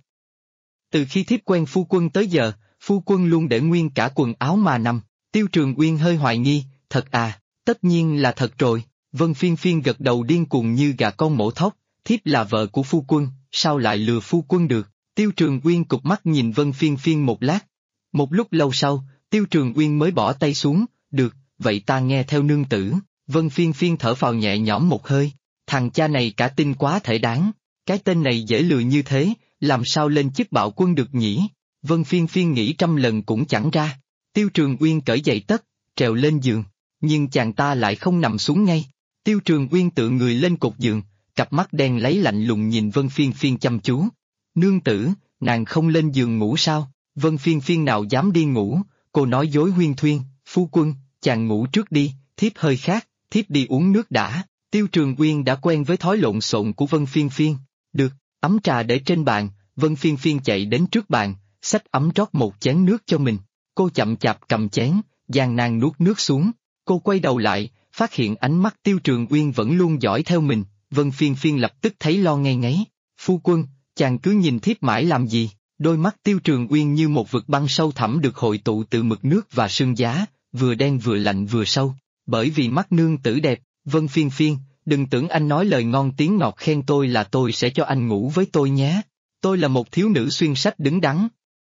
Từ khi thiếp quen phu quân tới giờ, phu quân luôn để nguyên cả quần áo mà nằm. Tiêu Trường Uyên hơi hoài nghi, thật à? Tất nhiên là thật rồi. Vân Phiên Phiên gật đầu điên cuồng như gà con mổ thóc, thiếp là vợ của phu quân, sao lại lừa phu quân được? Tiêu Trường Uyên cụp mắt nhìn Vân Phiên Phiên một lát. Một lúc lâu sau, Tiêu Trường Uyên mới bỏ tay xuống, được, vậy ta nghe theo nương tử. Vân Phiên Phiên thở phào nhẹ nhõm một hơi, thằng cha này cả tin quá thể đáng, cái tên này dễ lừa như thế, làm sao lên chức bạo quân được nhỉ? Vân Phiên Phiên nghĩ trăm lần cũng chẳng ra. Tiêu Trường Uyên cởi giày tất, trèo lên giường, nhưng chàng ta lại không nằm xuống ngay. Tiêu Trường Uyên tựa người lên cột giường, cặp mắt đen lấy lạnh lùng nhìn Vân Phiên Phiên chăm chú. Nương tử, nàng không lên giường ngủ sao? Vân Phiên Phiên nào dám đi ngủ, cô nói dối huyên thuyên, phu quân, chàng ngủ trước đi, thiếp hơi khát, thiếp đi uống nước đã. Tiêu Trường Uyên đã quen với thói lộn xộn của Vân Phiên Phiên. Được, ấm trà để trên bàn, Vân Phiên Phiên chạy đến trước bàn, xách ấm rót một chén nước cho mình. Cô chậm chạp cầm chén, gian nan nuốt nước xuống. Cô quay đầu lại, phát hiện ánh mắt Tiêu Trường Uyên vẫn luôn dõi theo mình. Vân Phiên Phiên lập tức thấy lo ngay ngáy. Phu quân, chàng cứ nhìn thiếp mãi làm gì? Đôi mắt Tiêu Trường Uyên như một vực băng sâu thẳm được hội tụ từ mực nước và sương giá, vừa đen vừa lạnh vừa sâu. Bởi vì mắt nương tử đẹp, Vân Phiên Phiên, đừng tưởng anh nói lời ngon tiếng ngọt khen tôi là tôi sẽ cho anh ngủ với tôi nhé. Tôi là một thiếu nữ xuyên sách đứng đắn.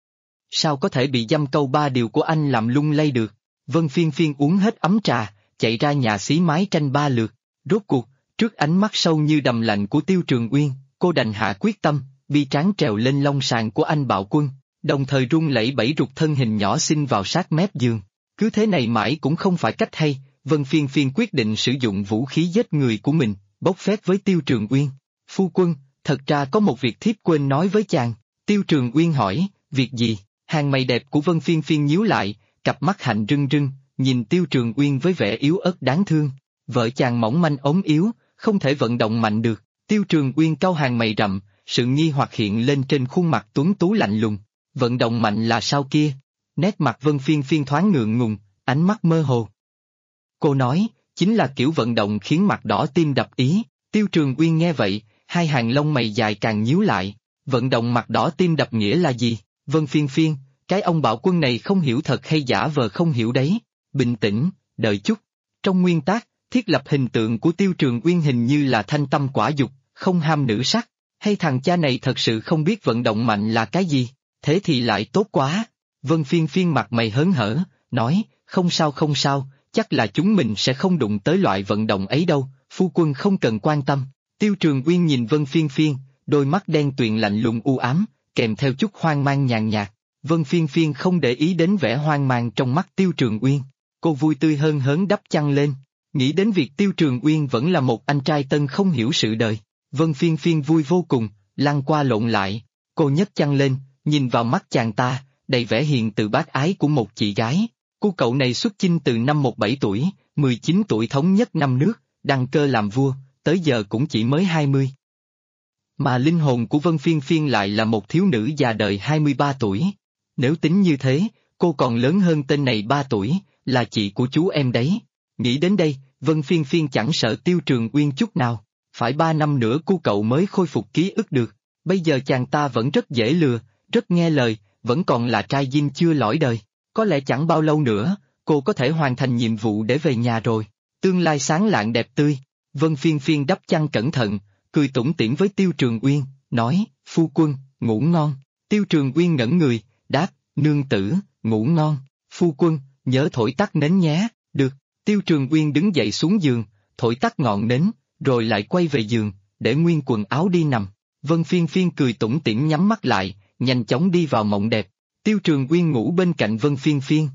Sao có thể bị dăm câu ba điều của anh làm lung lay được? Vân Phiên Phiên uống hết ấm trà, chạy ra nhà xí mái tranh ba lượt. Rốt cuộc, trước ánh mắt sâu như đầm lạnh của Tiêu Trường Uyên, cô đành hạ quyết tâm, bi tráng trèo lên lông sàn của anh Bạo Quân, đồng thời run lẩy bẩy rụt thân hình nhỏ xinh vào sát mép giường. Cứ thế này mãi cũng không phải cách hay, Vân Phiên Phiên quyết định sử dụng vũ khí giết người của mình, bốc phét với Tiêu Trường Uyên. Phu quân, thật ra có một việc thiếp quên nói với chàng. Tiêu Trường Uyên hỏi, việc gì? Hàng mày đẹp của Vân Phiên Phiên nhíu lại, cặp mắt hạnh rưng rưng, nhìn Tiêu Trường Uyên với vẻ yếu ớt đáng thương. Vợ chàng mỏng manh ốm yếu, không thể vận động mạnh được. Tiêu Trường Uyên cau hàng mày rậm, sự nghi hoặc hiện lên trên khuôn mặt tuấn tú lạnh lùng. Vận động mạnh là sao kia? Nét mặt Vân Phiên Phiên thoáng ngượng ngùng, ánh mắt mơ hồ. Cô nói, chính là kiểu vận động khiến mặt đỏ tim đập ý. Tiêu Trường Uyên nghe vậy, hai hàng lông mày dài càng nhíu lại. Vận động mặt đỏ tim đập nghĩa là gì? Vân Phiên Phiên, cái ông Bạo Quân này không hiểu thật hay giả vờ không hiểu đấy. Bình tĩnh, đợi chút. Trong nguyên tắc, thiết lập hình tượng của Tiêu Trường Uyên hình như là thanh tâm quả dục, không ham nữ sắc. Hay thằng cha này thật sự không biết vận động mạnh là cái gì? Thế thì lại tốt quá. Vân Phiên Phiên mặt mày hớn hở, nói, không sao không sao, chắc là chúng mình sẽ không đụng tới loại vận động ấy đâu, phu quân không cần quan tâm. Tiêu Trường Uyên nhìn Vân Phiên Phiên, đôi mắt đen tuyền lạnh lùng u ám, kèm theo chút hoang mang nhàn nhạt. Vân Phiên Phiên không để ý đến vẻ hoang mang trong mắt Tiêu Trường Uyên. Cô vui tươi hơn hớn đắp chăn lên, nghĩ đến việc Tiêu Trường Uyên vẫn là một anh trai tân không hiểu sự đời. Vân Phiên Phiên vui vô cùng, lăn qua lộn lại, cô nhấc chăn lên, nhìn vào mắt chàng ta, đầy vẻ hiền từ bác ái của một chị gái. Cô cậu này xuất chinh từ năm 17 tuổi, 19 tuổi thống nhất năm nước, đăng cơ làm vua, tới giờ cũng chỉ mới 20. Mà linh hồn của Vân Phiên Phiên lại là một thiếu nữ già đời 23 tuổi. Nếu tính như thế, cô còn lớn hơn tên này 3 tuổi, là chị của chú em đấy. Nghĩ đến đây, Vân Phiên Phiên chẳng sợ Tiêu Trường Uyên chút nào. Phải 3 năm nữa cô cậu mới khôi phục ký ức được. Bây giờ chàng ta vẫn rất dễ lừa, rất nghe lời, vẫn còn là trai dinh chưa lỏi đời. Có lẽ chẳng bao lâu nữa, cô có thể hoàn thành nhiệm vụ để về nhà rồi. Tương lai sáng lạng đẹp tươi. Vân Phiên Phiên đắp chăn cẩn thận, cười tủm tỉm với Tiêu Trường Uyên, nói, phu quân, ngủ ngon. Tiêu Trường Uyên ngẩn người, đáp, nương tử, ngủ ngon. Phu quân, nhớ thổi tắt nến nhé. Được. Tiêu Trường Uyên đứng dậy xuống giường, thổi tắt ngọn nến, rồi lại quay về giường, để nguyên quần áo đi nằm. Vân Phiên Phiên cười tủm tỉm nhắm mắt lại, nhanh chóng đi vào mộng đẹp. Tiêu Trường Uyên ngủ bên cạnh Vân Phiên Phiên.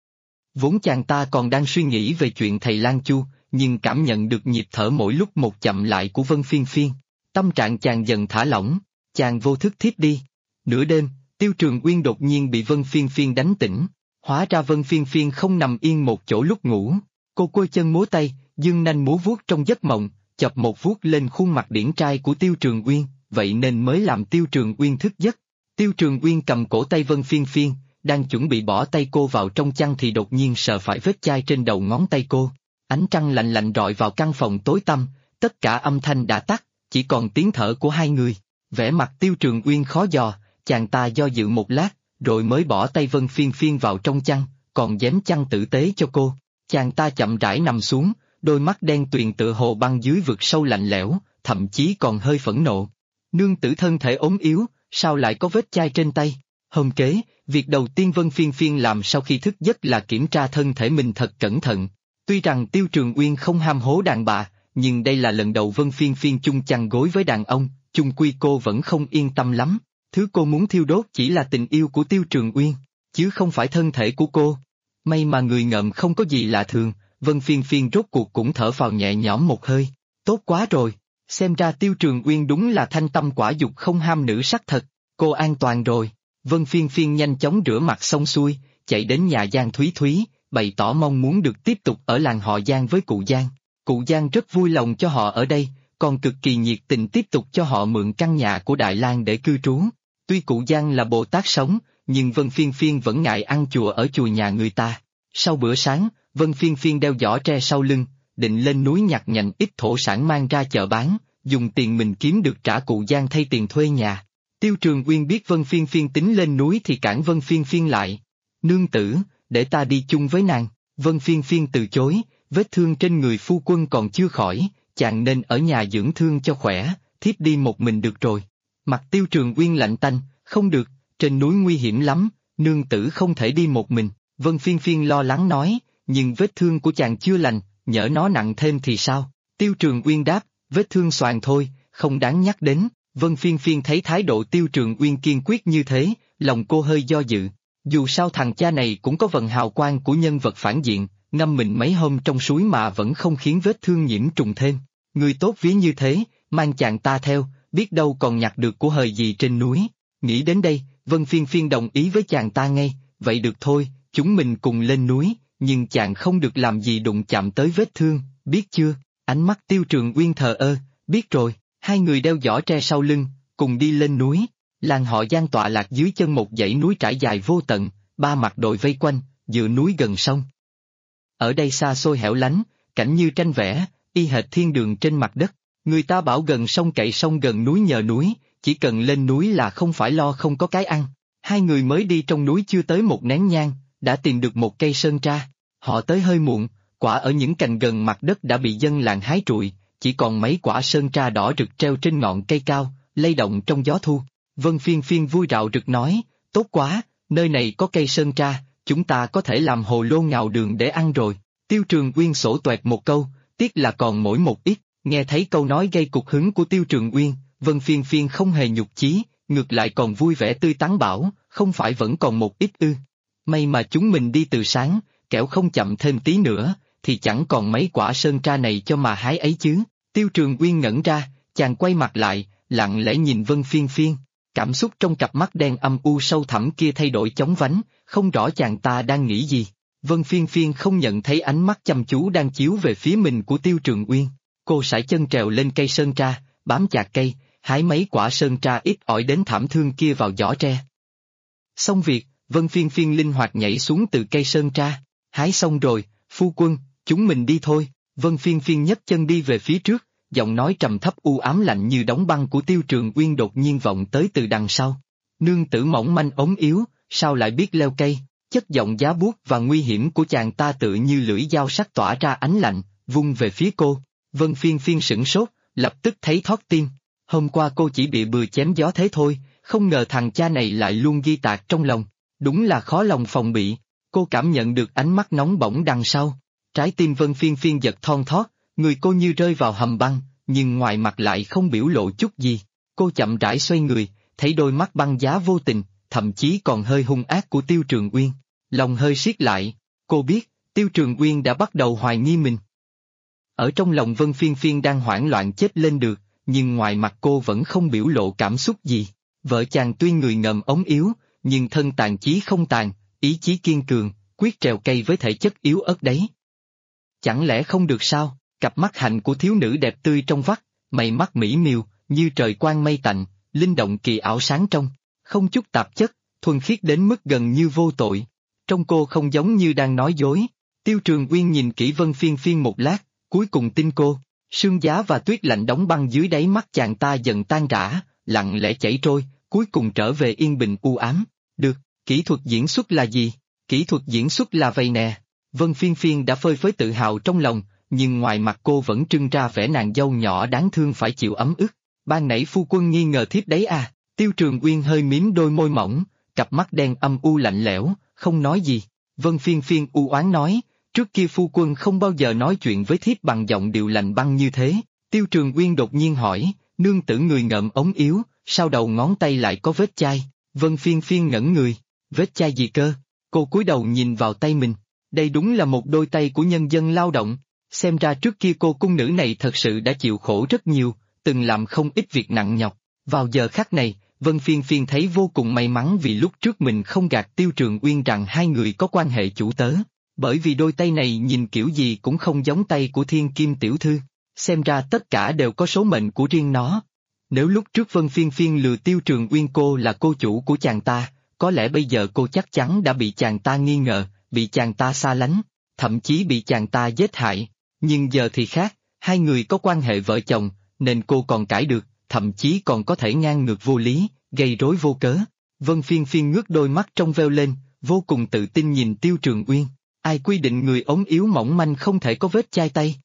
Vốn chàng ta còn đang suy nghĩ về chuyện thầy Lan Chu, nhưng cảm nhận được nhịp thở mỗi lúc một chậm lại của Vân Phiên Phiên. Tâm trạng chàng dần thả lỏng, chàng vô thức thiếp đi. Nửa đêm, Tiêu Trường Uyên đột nhiên bị Vân Phiên Phiên đánh tỉnh. Hóa ra Vân Phiên Phiên không nằm yên một chỗ lúc ngủ. Cô quơ chân múa tay, dương nanh múa vuốt trong giấc mộng, chọc một vuốt lên khuôn mặt điển trai của Tiêu Trường Uyên, vậy nên mới làm Tiêu Trường Uyên thức giấc. Tiêu Trường Uyên cầm cổ tay Vân Phiên Phiên, đang chuẩn bị bỏ tay cô vào trong chăn thì đột nhiên sờ phải vết chai trên đầu ngón tay cô. Ánh trăng lạnh lạnh rọi vào căn phòng tối tăm, tất cả âm thanh đã tắt, chỉ còn tiếng thở của hai người. Vẻ mặt Tiêu Trường Uyên khó dò, chàng ta do dự một lát, rồi mới bỏ tay Vân Phiên Phiên vào trong chăn, còn giếm chăn tử tế cho cô. Chàng ta chậm rãi nằm xuống, đôi mắt đen tuyền tựa hồ băng dưới vực sâu lạnh lẽo, thậm chí còn hơi phẫn nộ. Nương tử thân thể ốm yếu, sao lại có vết chai trên tay? Hôm kế, việc đầu tiên Vân Phiên Phiên làm sau khi thức giấc là kiểm tra thân thể mình thật cẩn thận. Tuy rằng Tiêu Trường Uyên không ham hố đàn bà, nhưng đây là lần đầu Vân Phiên Phiên chung chăn gối với đàn ông, chung quy cô vẫn không yên tâm lắm. Thứ cô muốn thiêu đốt chỉ là tình yêu của Tiêu Trường Uyên, chứ không phải thân thể của cô. May mà người ngợm không có gì lạ thường, Vân Phiên Phiên rốt cuộc cũng thở phào nhẹ nhõm một hơi. Tốt quá rồi, xem ra Tiêu Trường Uyên đúng là thanh tâm quả dục không ham nữ sắc thật, cô an toàn rồi. Vân Phiên Phiên nhanh chóng rửa mặt xong xuôi, chạy đến nhà Giang Thúy Thúy, bày tỏ mong muốn được tiếp tục ở làng họ Giang với cụ Giang. Cụ Giang rất vui lòng cho họ ở đây, còn cực kỳ nhiệt tình tiếp tục cho họ mượn căn nhà của Đại Lang để cư trú. Tuy Cụ Giang là Bồ Tát sống, nhưng Vân Phiên Phiên vẫn ngại ăn chùa ở chùa nhà người ta. Sau bữa sáng, Vân Phiên Phiên đeo giỏ tre sau lưng, định lên núi nhặt nhạnh ít thổ sản mang ra chợ bán, dùng tiền mình kiếm được trả Cụ Giang thay tiền thuê nhà. Tiêu Trường Uyên biết Vân Phiên Phiên tính lên núi thì cản Vân Phiên Phiên lại. Nương tử, để ta đi chung với nàng. Vân Phiên Phiên từ chối, vết thương trên người phu quân còn chưa khỏi, chàng nên ở nhà dưỡng thương cho khỏe, thiếp đi một mình được rồi. Mặt Tiêu Trường Uyên lạnh tanh, không được, trên núi nguy hiểm lắm, nương tử không thể đi một mình. Vân Phiên Phiên lo lắng nói, nhưng vết thương của chàng chưa lành, nhỡ nó nặng thêm thì sao? Tiêu Trường Uyên đáp, vết thương xoàn thôi, không đáng nhắc đến. Vân Phiên Phiên thấy thái độ Tiêu Trường Uyên kiên quyết như thế, lòng cô hơi do dự. Dù sao thằng cha này cũng có vần hào quang của nhân vật phản diện, ngâm mình mấy hôm trong suối mà vẫn không khiến vết thương nhiễm trùng thêm. Người tốt ví như thế, mang chàng ta theo, biết đâu còn nhặt được của hời gì trên núi. Nghĩ đến đây, Vân Phiên Phiên đồng ý với chàng ta ngay, vậy được thôi, chúng mình cùng lên núi, nhưng chàng không được làm gì đụng chạm tới vết thương, biết chưa? Ánh mắt Tiêu Trường Uyên thờ ơ, biết rồi. Hai người đeo giỏ tre sau lưng, cùng đi lên núi. Làng họ Giang tọa lạc dưới chân một dãy núi trải dài vô tận, ba mặt đồi vây quanh, dựa núi gần sông. Ở đây xa xôi hẻo lánh, cảnh như tranh vẽ, y hệt thiên đường trên mặt đất. Người ta bảo gần sông cậy sông gần núi nhờ núi, chỉ cần lên núi là không phải lo không có cái ăn. Hai người mới đi trong núi chưa tới một nén nhang, đã tìm được một cây sơn tra. Họ tới hơi muộn, quả ở những cành gần mặt đất đã bị dân làng hái trụi, chỉ còn mấy quả sơn tra đỏ rực treo trên ngọn cây cao, lay động trong gió thu. Vân Phiên Phiên vui rạo rực nói, tốt quá, nơi này có cây sơn tra, chúng ta có thể làm hồ lô ngào đường để ăn rồi. Tiêu Trường Uyên sổ toẹt một câu, tiếc là còn mỗi một ít. Nghe thấy câu nói gây cục hứng của Tiêu Trường Uyên, Vân Phiên Phiên không hề nhục chí, ngược lại còn vui vẻ tươi tắn bảo, không phải vẫn còn một ít ư. May mà chúng mình đi từ sáng, kẻo không chậm thêm tí nữa, thì chẳng còn mấy quả sơn tra này cho mà hái ấy chứ. Tiêu Trường Uyên ngẩn ra, chàng quay mặt lại, lặng lẽ nhìn Vân Phiên Phiên. Cảm xúc trong cặp mắt đen âm u sâu thẳm kia thay đổi chóng vánh, không rõ chàng ta đang nghĩ gì. Vân Phiên Phiên không nhận thấy ánh mắt chăm chú đang chiếu về phía mình của Tiêu Trường Uyên. Cô sải chân trèo lên cây sơn tra, bám chặt cây, hái mấy quả sơn tra ít ỏi đến thảm thương kia vào giỏ tre. Xong việc, Vân Phiên Phiên linh hoạt nhảy xuống từ cây sơn tra. Hái xong rồi, phu quân, chúng mình đi thôi. Vân Phiên Phiên nhấc chân đi về phía trước, giọng nói trầm thấp u ám lạnh như đóng băng của Tiêu Trường Uyên đột nhiên vọng tới từ đằng sau. Nương tử mỏng manh ốm yếu, sao lại biết leo cây? Chất giọng giá buốt và nguy hiểm của chàng ta tự như lưỡi dao sắc tỏa ra ánh lạnh, vung về phía cô. Vân Phiên Phiên sửng sốt, lập tức thấy thót tim. Hôm qua cô chỉ bị bừa chém gió thế thôi, không ngờ thằng cha này lại luôn ghi tạc trong lòng. Đúng là khó lòng phòng bị. Cô cảm nhận được ánh mắt nóng bỏng đằng sau. Trái tim Vân Phiên Phiên giật thon thót, người cô như rơi vào hầm băng, nhưng ngoài mặt lại không biểu lộ chút gì. Cô chậm rãi xoay người, thấy đôi mắt băng giá vô tình, thậm chí còn hơi hung ác của Tiêu Trường Uyên. Lòng hơi siết lại, cô biết, Tiêu Trường Uyên đã bắt đầu hoài nghi mình. Ở trong lòng Vân Phiên Phiên đang hoảng loạn chết lên được, nhưng ngoài mặt cô vẫn không biểu lộ cảm xúc gì. Vợ chàng tuy người ngầm ống yếu, nhưng thân tàn chí không tàn, ý chí kiên cường, quyết trèo cây với thể chất yếu ớt đấy. Chẳng lẽ không được sao? Cặp mắt hạnh của thiếu nữ đẹp tươi trong vắt, mày mắt mỹ miều, như trời quang mây tạnh, linh động kỳ ảo sáng trong, không chút tạp chất, thuần khiết đến mức gần như vô tội. Trong cô không giống như đang nói dối. Tiêu Trường Uyên nhìn kỹ Vân Phiên Phiên một lát, cuối cùng tin cô. Sương giá và tuyết lạnh đóng băng dưới đáy mắt chàng ta dần tan rã, lặng lẽ chảy trôi, cuối cùng trở về yên bình u ám. Được, kỹ thuật diễn xuất là gì? Kỹ thuật diễn xuất là vầy nè. Vân Phiên Phiên đã phơi phới tự hào trong lòng, nhưng ngoài mặt cô vẫn trưng ra vẻ nàng dâu nhỏ đáng thương phải chịu ấm ức. Ban nãy phu quân nghi ngờ thiếp đấy à? Tiêu Trường Uyên hơi mím đôi môi mỏng, cặp mắt đen âm u lạnh lẽo, không nói gì. Vân Phiên Phiên u oán nói, trước kia phu quân không bao giờ nói chuyện với thiếp bằng giọng điệu lạnh băng như thế. Tiêu Trường Uyên đột nhiên hỏi, nương tử người ngợm ống yếu, sao đầu ngón tay lại có vết chai? Vân Phiên Phiên ngẩn người, vết chai gì cơ? Cô cúi đầu nhìn vào tay mình, đây đúng là một đôi tay của nhân dân lao động. Xem ra trước kia cô cung nữ này thật sự đã chịu khổ rất nhiều, từng làm không ít việc nặng nhọc. Vào giờ khắc này, Vân Phiên Phiên thấy vô cùng may mắn vì lúc trước mình không gạt Tiêu Trường Uyên rằng hai người có quan hệ chủ tớ. Bởi vì đôi tay này nhìn kiểu gì cũng không giống tay của thiên kim tiểu thư, xem ra tất cả đều có số mệnh của riêng nó. Nếu lúc trước Vân Phiên Phiên lừa Tiêu Trường Uyên cô là cô chủ của chàng ta, có lẽ bây giờ cô chắc chắn đã bị chàng ta nghi ngờ, bị chàng ta xa lánh, thậm chí bị chàng ta giết hại. Nhưng giờ thì khác, hai người có quan hệ vợ chồng, nên cô còn cãi được, thậm chí còn có thể ngang ngược vô lý, gây rối vô cớ. Vân Phiên Phiên ngước đôi mắt trong veo lên, vô cùng tự tin nhìn Tiêu Trường Uyên. Ai quy định người ốm yếu mỏng manh không thể có vết chai tay?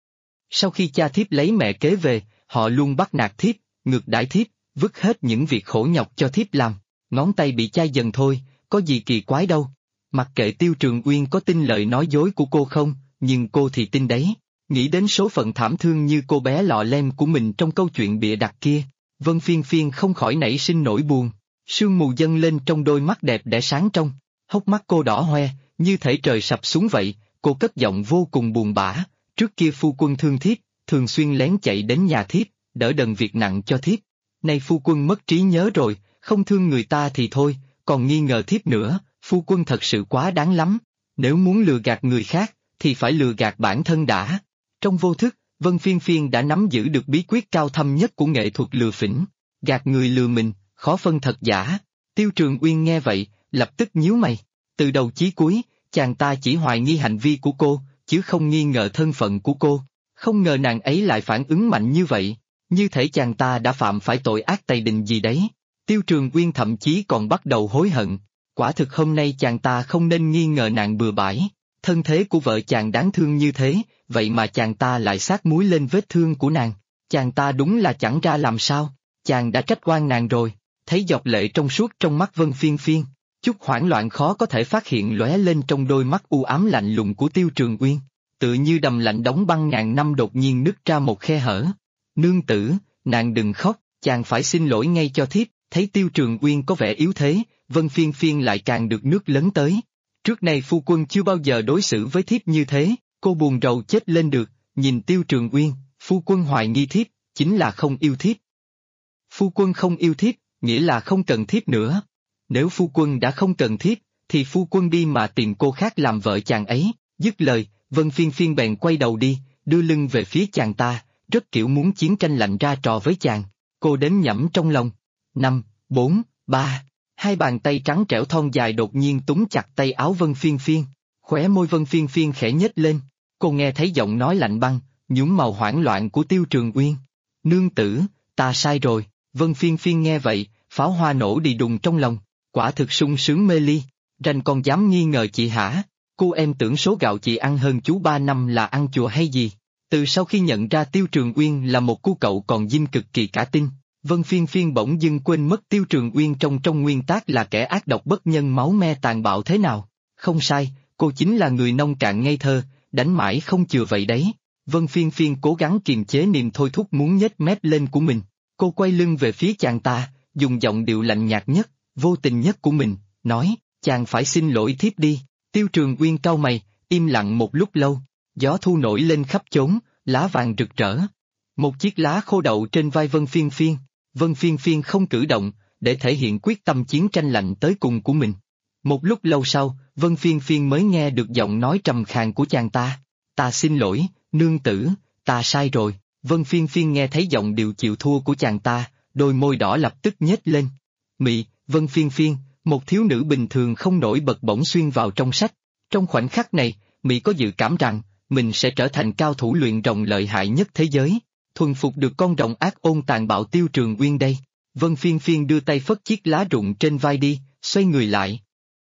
Sau khi cha thiếp lấy mẹ kế về, họ luôn bắt nạt thiếp, ngược đãi thiếp, vứt hết những việc khổ nhọc cho thiếp làm. Ngón tay bị chai dần thôi, có gì kỳ quái đâu. Mặc kệ Tiêu Trường Uyên có tin lời nói dối của cô không, nhưng cô thì tin đấy. Nghĩ đến số phận thảm thương như cô bé lọ lem của mình trong câu chuyện bịa đặt kia, Vân Phiên Phiên không khỏi nảy sinh nỗi buồn. Sương mù dâng lên trong đôi mắt đẹp đẽ sáng trong, hốc mắt cô đỏ hoe, như thể trời sập xuống vậy. Cô cất giọng vô cùng buồn bã. Trước kia phu quân thương thiếp, thường xuyên lén chạy đến nhà thiếp, đỡ đần việc nặng cho thiếp. Nay phu quân mất trí nhớ rồi, không thương người ta thì thôi, còn nghi ngờ thiếp nữa, phu quân thật sự quá đáng lắm. Nếu muốn lừa gạt người khác, thì phải lừa gạt bản thân đã. Trong vô thức, Vân Phiên Phiên đã nắm giữ được bí quyết cao thâm nhất của nghệ thuật lừa phỉnh. Gạt người lừa mình, khó phân thật giả. Tiêu Trường Uyên nghe vậy, lập tức nhíu mày. Từ đầu chí cuối, chàng ta chỉ hoài nghi hành vi của cô, chứ không nghi ngờ thân phận của cô. Không ngờ nàng ấy lại phản ứng mạnh như vậy, như thể chàng ta đã phạm phải tội ác tày đình gì đấy. Tiêu Trường Uyên thậm chí còn bắt đầu hối hận. Quả thực hôm nay chàng ta không nên nghi ngờ nàng bừa bãi. Thân thế của vợ chàng đáng thương như thế, vậy mà chàng ta lại xát muối lên vết thương của nàng. Chàng ta đúng là chẳng ra làm sao, chàng đã trách oan nàng rồi. Thấy giọt lệ trong suốt trong mắt Vân Phiên Phiên, chút hoảng loạn khó có thể phát hiện lóe lên trong đôi mắt u ám lạnh lùng của Tiêu Trường Uyên. Tự như đầm lạnh đóng băng ngàn năm đột nhiên nứt ra một khe hở. Nương tử, nàng đừng khóc, chàng phải xin lỗi ngay cho thiếp. Thấy Tiêu Trường Uyên có vẻ yếu thế, Vân Phiên Phiên lại càng được nước lấn tới. Trước nay phu quân chưa bao giờ đối xử với thiếp như thế, cô buồn rầu chết lên được, nhìn Tiêu Trường Uyên, phu quân hoài nghi thiếp, chính là không yêu thiếp. Phu quân không yêu thiếp, nghĩa là không cần thiếp nữa. Nếu phu quân đã không cần thiếp, thì phu quân đi mà tìm cô khác làm vợ chàng ấy. Dứt lời, Vân Phiên Phiên bèn quay đầu đi, đưa lưng về phía chàng ta, rất kiểu muốn chiến tranh lạnh ra trò với chàng. Cô đếm nhẩm trong lòng. 5, 4, 3. Hai bàn tay trắng trẻo thon dài đột nhiên túm chặt tay áo Vân Phiên Phiên. Khóe môi Vân Phiên Phiên khẽ nhếch lên. Cô nghe thấy giọng nói lạnh băng, nhuốm màu hoảng loạn của Tiêu Trường Uyên. Nương tử, ta sai rồi. Vân Phiên Phiên nghe vậy, pháo hoa nổ đi đùng trong lòng. Quả thực sung sướng mê ly. Ranh còn dám nghi ngờ chị hả? Cô em tưởng số gạo chị ăn hơn chú 3 năm là ăn chùa hay gì? Từ sau khi nhận ra Tiêu Trường Uyên là một cu cậu còn dinh cực kỳ cả tin, Vân Phiên Phiên bỗng dưng quên mất Tiêu Trường Uyên trong nguyên tác là kẻ ác độc bất nhân máu me tàn bạo thế nào. Không sai, cô chính là người nông cạn ngây thơ, đánh mãi không chừa vậy đấy. Vân Phiên Phiên cố gắng kiềm chế niềm thôi thúc muốn nhếch mép lên của mình. Cô quay lưng về phía chàng ta, dùng giọng điệu lạnh nhạt nhất, vô tình nhất của mình, nói, chàng phải xin lỗi thiếp đi. Tiêu Trường Uyên cau mày, im lặng một lúc lâu, gió thu nổi lên khắp chốn, lá vàng rực rỡ. Một chiếc lá khô đậu trên vai Vân Phiên Phiên. Vân Phiên Phiên không cử động, để thể hiện quyết tâm chiến tranh lạnh tới cùng của mình. Một lúc lâu sau, Vân Phiên Phiên mới nghe được giọng nói trầm khàn của chàng ta. Ta xin lỗi, nương tử, ta sai rồi. Vân Phiên Phiên nghe thấy giọng điệu chịu thua của chàng ta, đôi môi đỏ lập tức nhếch lên. Mị, Vân Phiên Phiên, một thiếu nữ bình thường không nổi bật bỗng xuyên vào trong sách. Trong khoảnh khắc này, Mị có dự cảm rằng, mình sẽ trở thành cao thủ luyện rồng lợi hại nhất thế giới. Thuần phục được con rồng ác ôn tàn bạo Tiêu Trường Uyên đây. Vân Phiên Phiên đưa tay phất chiếc lá rụng trên vai đi, xoay người lại.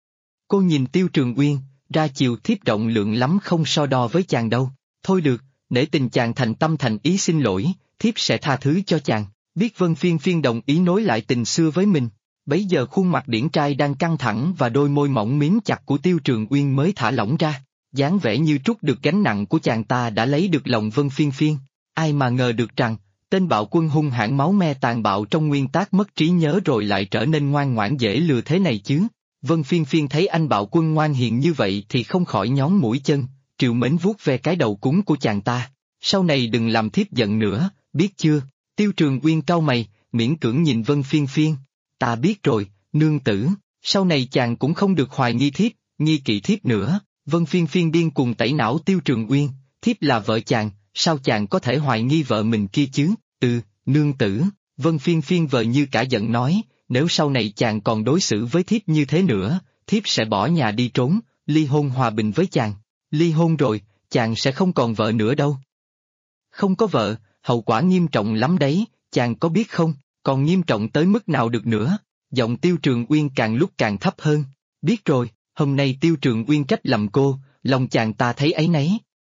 Cô nhìn Tiêu Trường Uyên, ra chiều thiếp rộng lượng lắm không so đo với chàng đâu. Thôi được, nể tình chàng thành tâm thành ý xin lỗi, thiếp sẽ tha thứ cho chàng. Biết Vân Phiên Phiên đồng ý nối lại tình xưa với mình. Bấy giờ khuôn mặt điển trai đang căng thẳng và đôi môi mỏng mím chặt của Tiêu Trường Uyên mới thả lỏng ra. Dáng vẻ như trút được gánh nặng của chàng ta đã lấy được lòng Vân Phiên Phiên. Ai mà ngờ được rằng, tên bạo quân hung hãn máu me tàn bạo trong nguyên tác mất trí nhớ rồi lại trở nên ngoan ngoãn dễ lừa thế này chứ. Vân Phiên Phiên thấy anh bạo quân ngoan hiền như vậy thì không khỏi nhón mũi chân, trìu mến vuốt ve cái đầu cúng của chàng ta. Sau này đừng làm thiếp giận nữa, biết chưa? Tiêu Trường Uyên cau mày, miễn cưỡng nhìn Vân Phiên Phiên. Ta biết rồi, nương tử, sau này chàng cũng không được hoài nghi thiếp, nghi kỵ thiếp nữa. Vân Phiên Phiên điên cuồng tẩy não Tiêu Trường Uyên, thiếp là vợ chàng, sao chàng có thể hoài nghi vợ mình kia chứ? Nương tử, Vân Phiên Phiên vờ như cả giận nói, nếu sau này chàng còn đối xử với thiếp như thế nữa, thiếp sẽ bỏ nhà đi trốn, ly hôn hòa bình với chàng. Ly hôn rồi, chàng sẽ không còn vợ nữa đâu. Không có vợ, hậu quả nghiêm trọng lắm đấy, chàng có biết không, còn nghiêm trọng tới mức nào được nữa? Giọng Tiêu Trường Uyên càng lúc càng thấp hơn. Biết rồi, hôm nay Tiêu Trường Uyên trách lầm cô, lòng chàng ta thấy áy náy.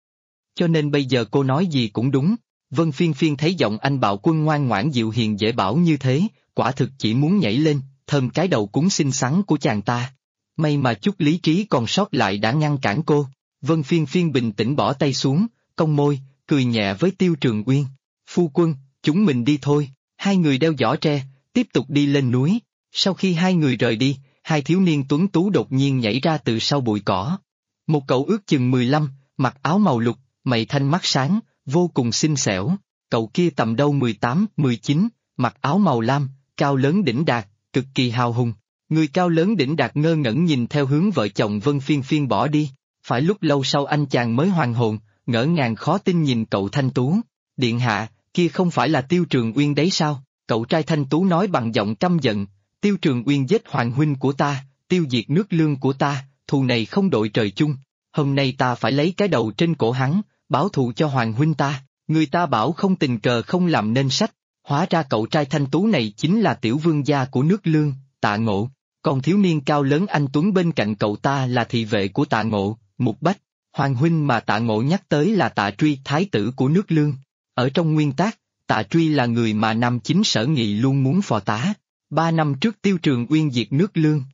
Cho nên bây giờ cô nói gì cũng đúng. Vân Phiên Phiên thấy giọng anh Bạo Quân ngoan ngoãn dịu hiền dễ bảo như thế, quả thực chỉ muốn nhảy lên, thơm cái đầu cúng xinh xắn của chàng ta. May mà chút lý trí còn sót lại đã ngăn cản cô. Vân Phiên Phiên bình tĩnh bỏ tay xuống, cong môi, cười nhẹ với Tiêu Trường Uyên. Phu quân, chúng mình đi thôi. Hai người đeo giỏ tre, tiếp tục đi lên núi. Sau khi hai người rời đi, hai thiếu niên tuấn tú đột nhiên nhảy ra từ sau bụi cỏ. Một cậu ước chừng 15, mặc áo màu lục, mày thanh mắt sáng, vô cùng xinh xẻo. Cậu kia tầm đâu 18, 19, mặc áo màu lam, cao lớn đỉnh đạt, cực kỳ hào hùng. Người cao lớn đỉnh đạt ngơ ngẩn nhìn theo hướng vợ chồng Vân Phiên Phiên bỏ đi. Phải lúc lâu sau anh chàng mới hoàn hồn, ngỡ ngàng khó tin nhìn cậu thanh tú. Điện hạ, kia không phải là Tiêu Trường Uyên đấy sao? Cậu trai thanh tú nói bằng giọng căm giận. Tiêu Trường Uyên giết hoàng huynh của ta, tiêu diệt nước Lương của ta, thù này không đội trời chung. Hôm nay ta phải lấy cái đầu trên cổ hắn, báo thù cho hoàng huynh ta. Người ta bảo không tình cờ không làm nên sách. Hóa ra cậu trai thanh tú này chính là tiểu vương gia của nước Lương, Tạ Ngộ. Còn thiếu niên cao lớn anh tuấn bên cạnh cậu ta là thị vệ của Tạ Ngộ, Mục Bách. Hoàng huynh mà Tạ Ngộ nhắc tới là Tạ Truy, thái tử của nước Lương. Ở trong nguyên tác, Tạ Truy là người mà Nam Chính Sở Nghị luôn muốn phò tá. 3 năm trước Tiêu Trường Uyên diệt nước Lương.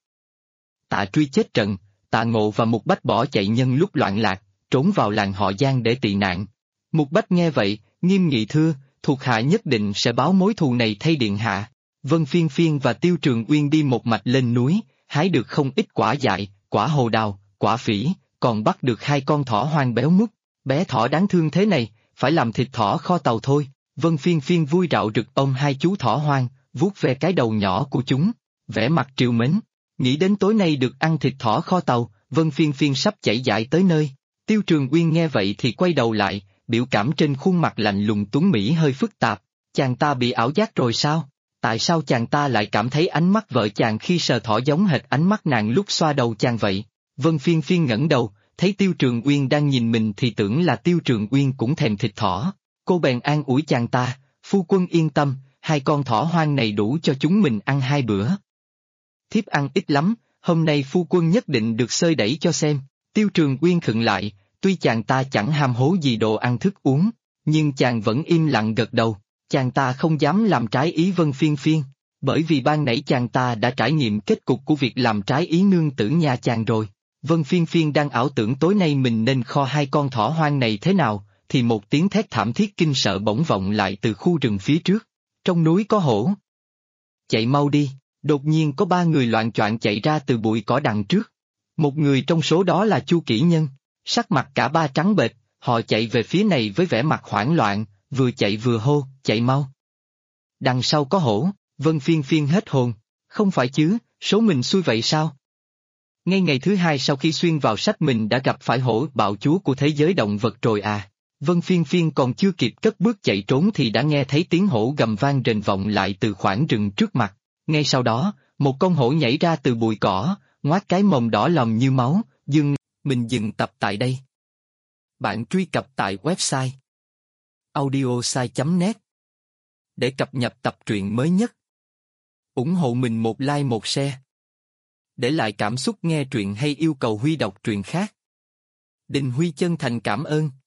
Tạ Truy chết trận, Tạ Ngộ và Mục Bách bỏ chạy nhân lúc loạn lạc, trốn vào làng họ Giang để tị nạn. Mục Bách nghe vậy, nghiêm nghị thưa, thuộc hạ nhất định sẽ báo mối thù này thay điện hạ. Vân Phiên Phiên và Tiêu Trường Uyên đi một mạch lên núi, hái được không ít quả dại, quả hồ đào, quả phỉ, còn bắt được 2 con thỏ hoang béo mút. Bé thỏ đáng thương thế này, phải làm thịt thỏ kho tàu thôi. Vân Phiên Phiên vui rạo rực ôm 2 chú thỏ hoang, vuốt ve cái đầu nhỏ của chúng, vẻ mặt trìu mến. Nghĩ đến tối nay được ăn thịt thỏ kho tàu, Vân Phiên Phiên sắp chảy dại tới nơi. Tiêu Trường Uyên nghe vậy thì quay đầu lại, biểu cảm trên khuôn mặt lạnh lùng tuấn mỹ hơi phức tạp. Chàng ta bị ảo giác rồi sao? Tại sao chàng ta lại cảm thấy ánh mắt vợ chàng khi sờ thỏ giống hệt ánh mắt nàng lúc xoa đầu chàng vậy? Vân Phiên Phiên ngẩng đầu, thấy Tiêu Trường Uyên đang nhìn mình thì tưởng là Tiêu Trường Uyên cũng thèm thịt thỏ. Cô bèn an ủi chàng ta, phu quân yên tâm, 2 con thỏ hoang này đủ cho chúng mình ăn 2 bữa. Thiếp ăn ít lắm, hôm nay phu quân nhất định được xơi đẩy cho xem. Tiêu Trường Uyên khựng lại, tuy chàng ta chẳng ham hố gì đồ ăn thức uống, nhưng chàng vẫn im lặng gật đầu. Chàng ta không dám làm trái ý Vân Phiên Phiên, bởi vì ban nãy chàng ta đã trải nghiệm kết cục của việc làm trái ý nương tử nhà chàng rồi. Vân Phiên Phiên đang ảo tưởng tối nay mình nên kho 2 con thỏ hoang này thế nào, thì một tiếng thét thảm thiết kinh sợ bỗng vọng lại từ khu rừng phía trước. Trong núi có hổ. Chạy mau đi, đột nhiên có 3 người loạng choạng chạy ra từ bụi cỏ đằng trước. Một người trong số đó là Chu Kỷ Nhân, sắc mặt cả ba trắng bệch, họ chạy về phía này với vẻ mặt hoảng loạn, vừa chạy vừa hô, chạy mau. Đằng sau có hổ, Vân Phiên Phiên hết hồn, không phải chứ, số mình xui vậy sao? Ngay ngày thứ 2 sau khi xuyên vào sách mình đã gặp phải hổ bạo chúa của thế giới động vật rồi à. Vân Phiên Phiên còn chưa kịp cất bước chạy trốn thì đã nghe thấy tiếng hổ gầm vang rền vọng lại từ khoảng rừng trước mặt. Ngay sau đó, một con hổ nhảy ra từ bụi cỏ, ngoác cái mồm đỏ lòm như máu, mình dừng tập tại đây. Bạn truy cập tại website audiosai.net để cập nhật tập truyện mới nhất. Ủng hộ mình một like một share. Để lại cảm xúc nghe truyện hay yêu cầu Huy đọc truyện khác. Đình Huy chân thành cảm ơn.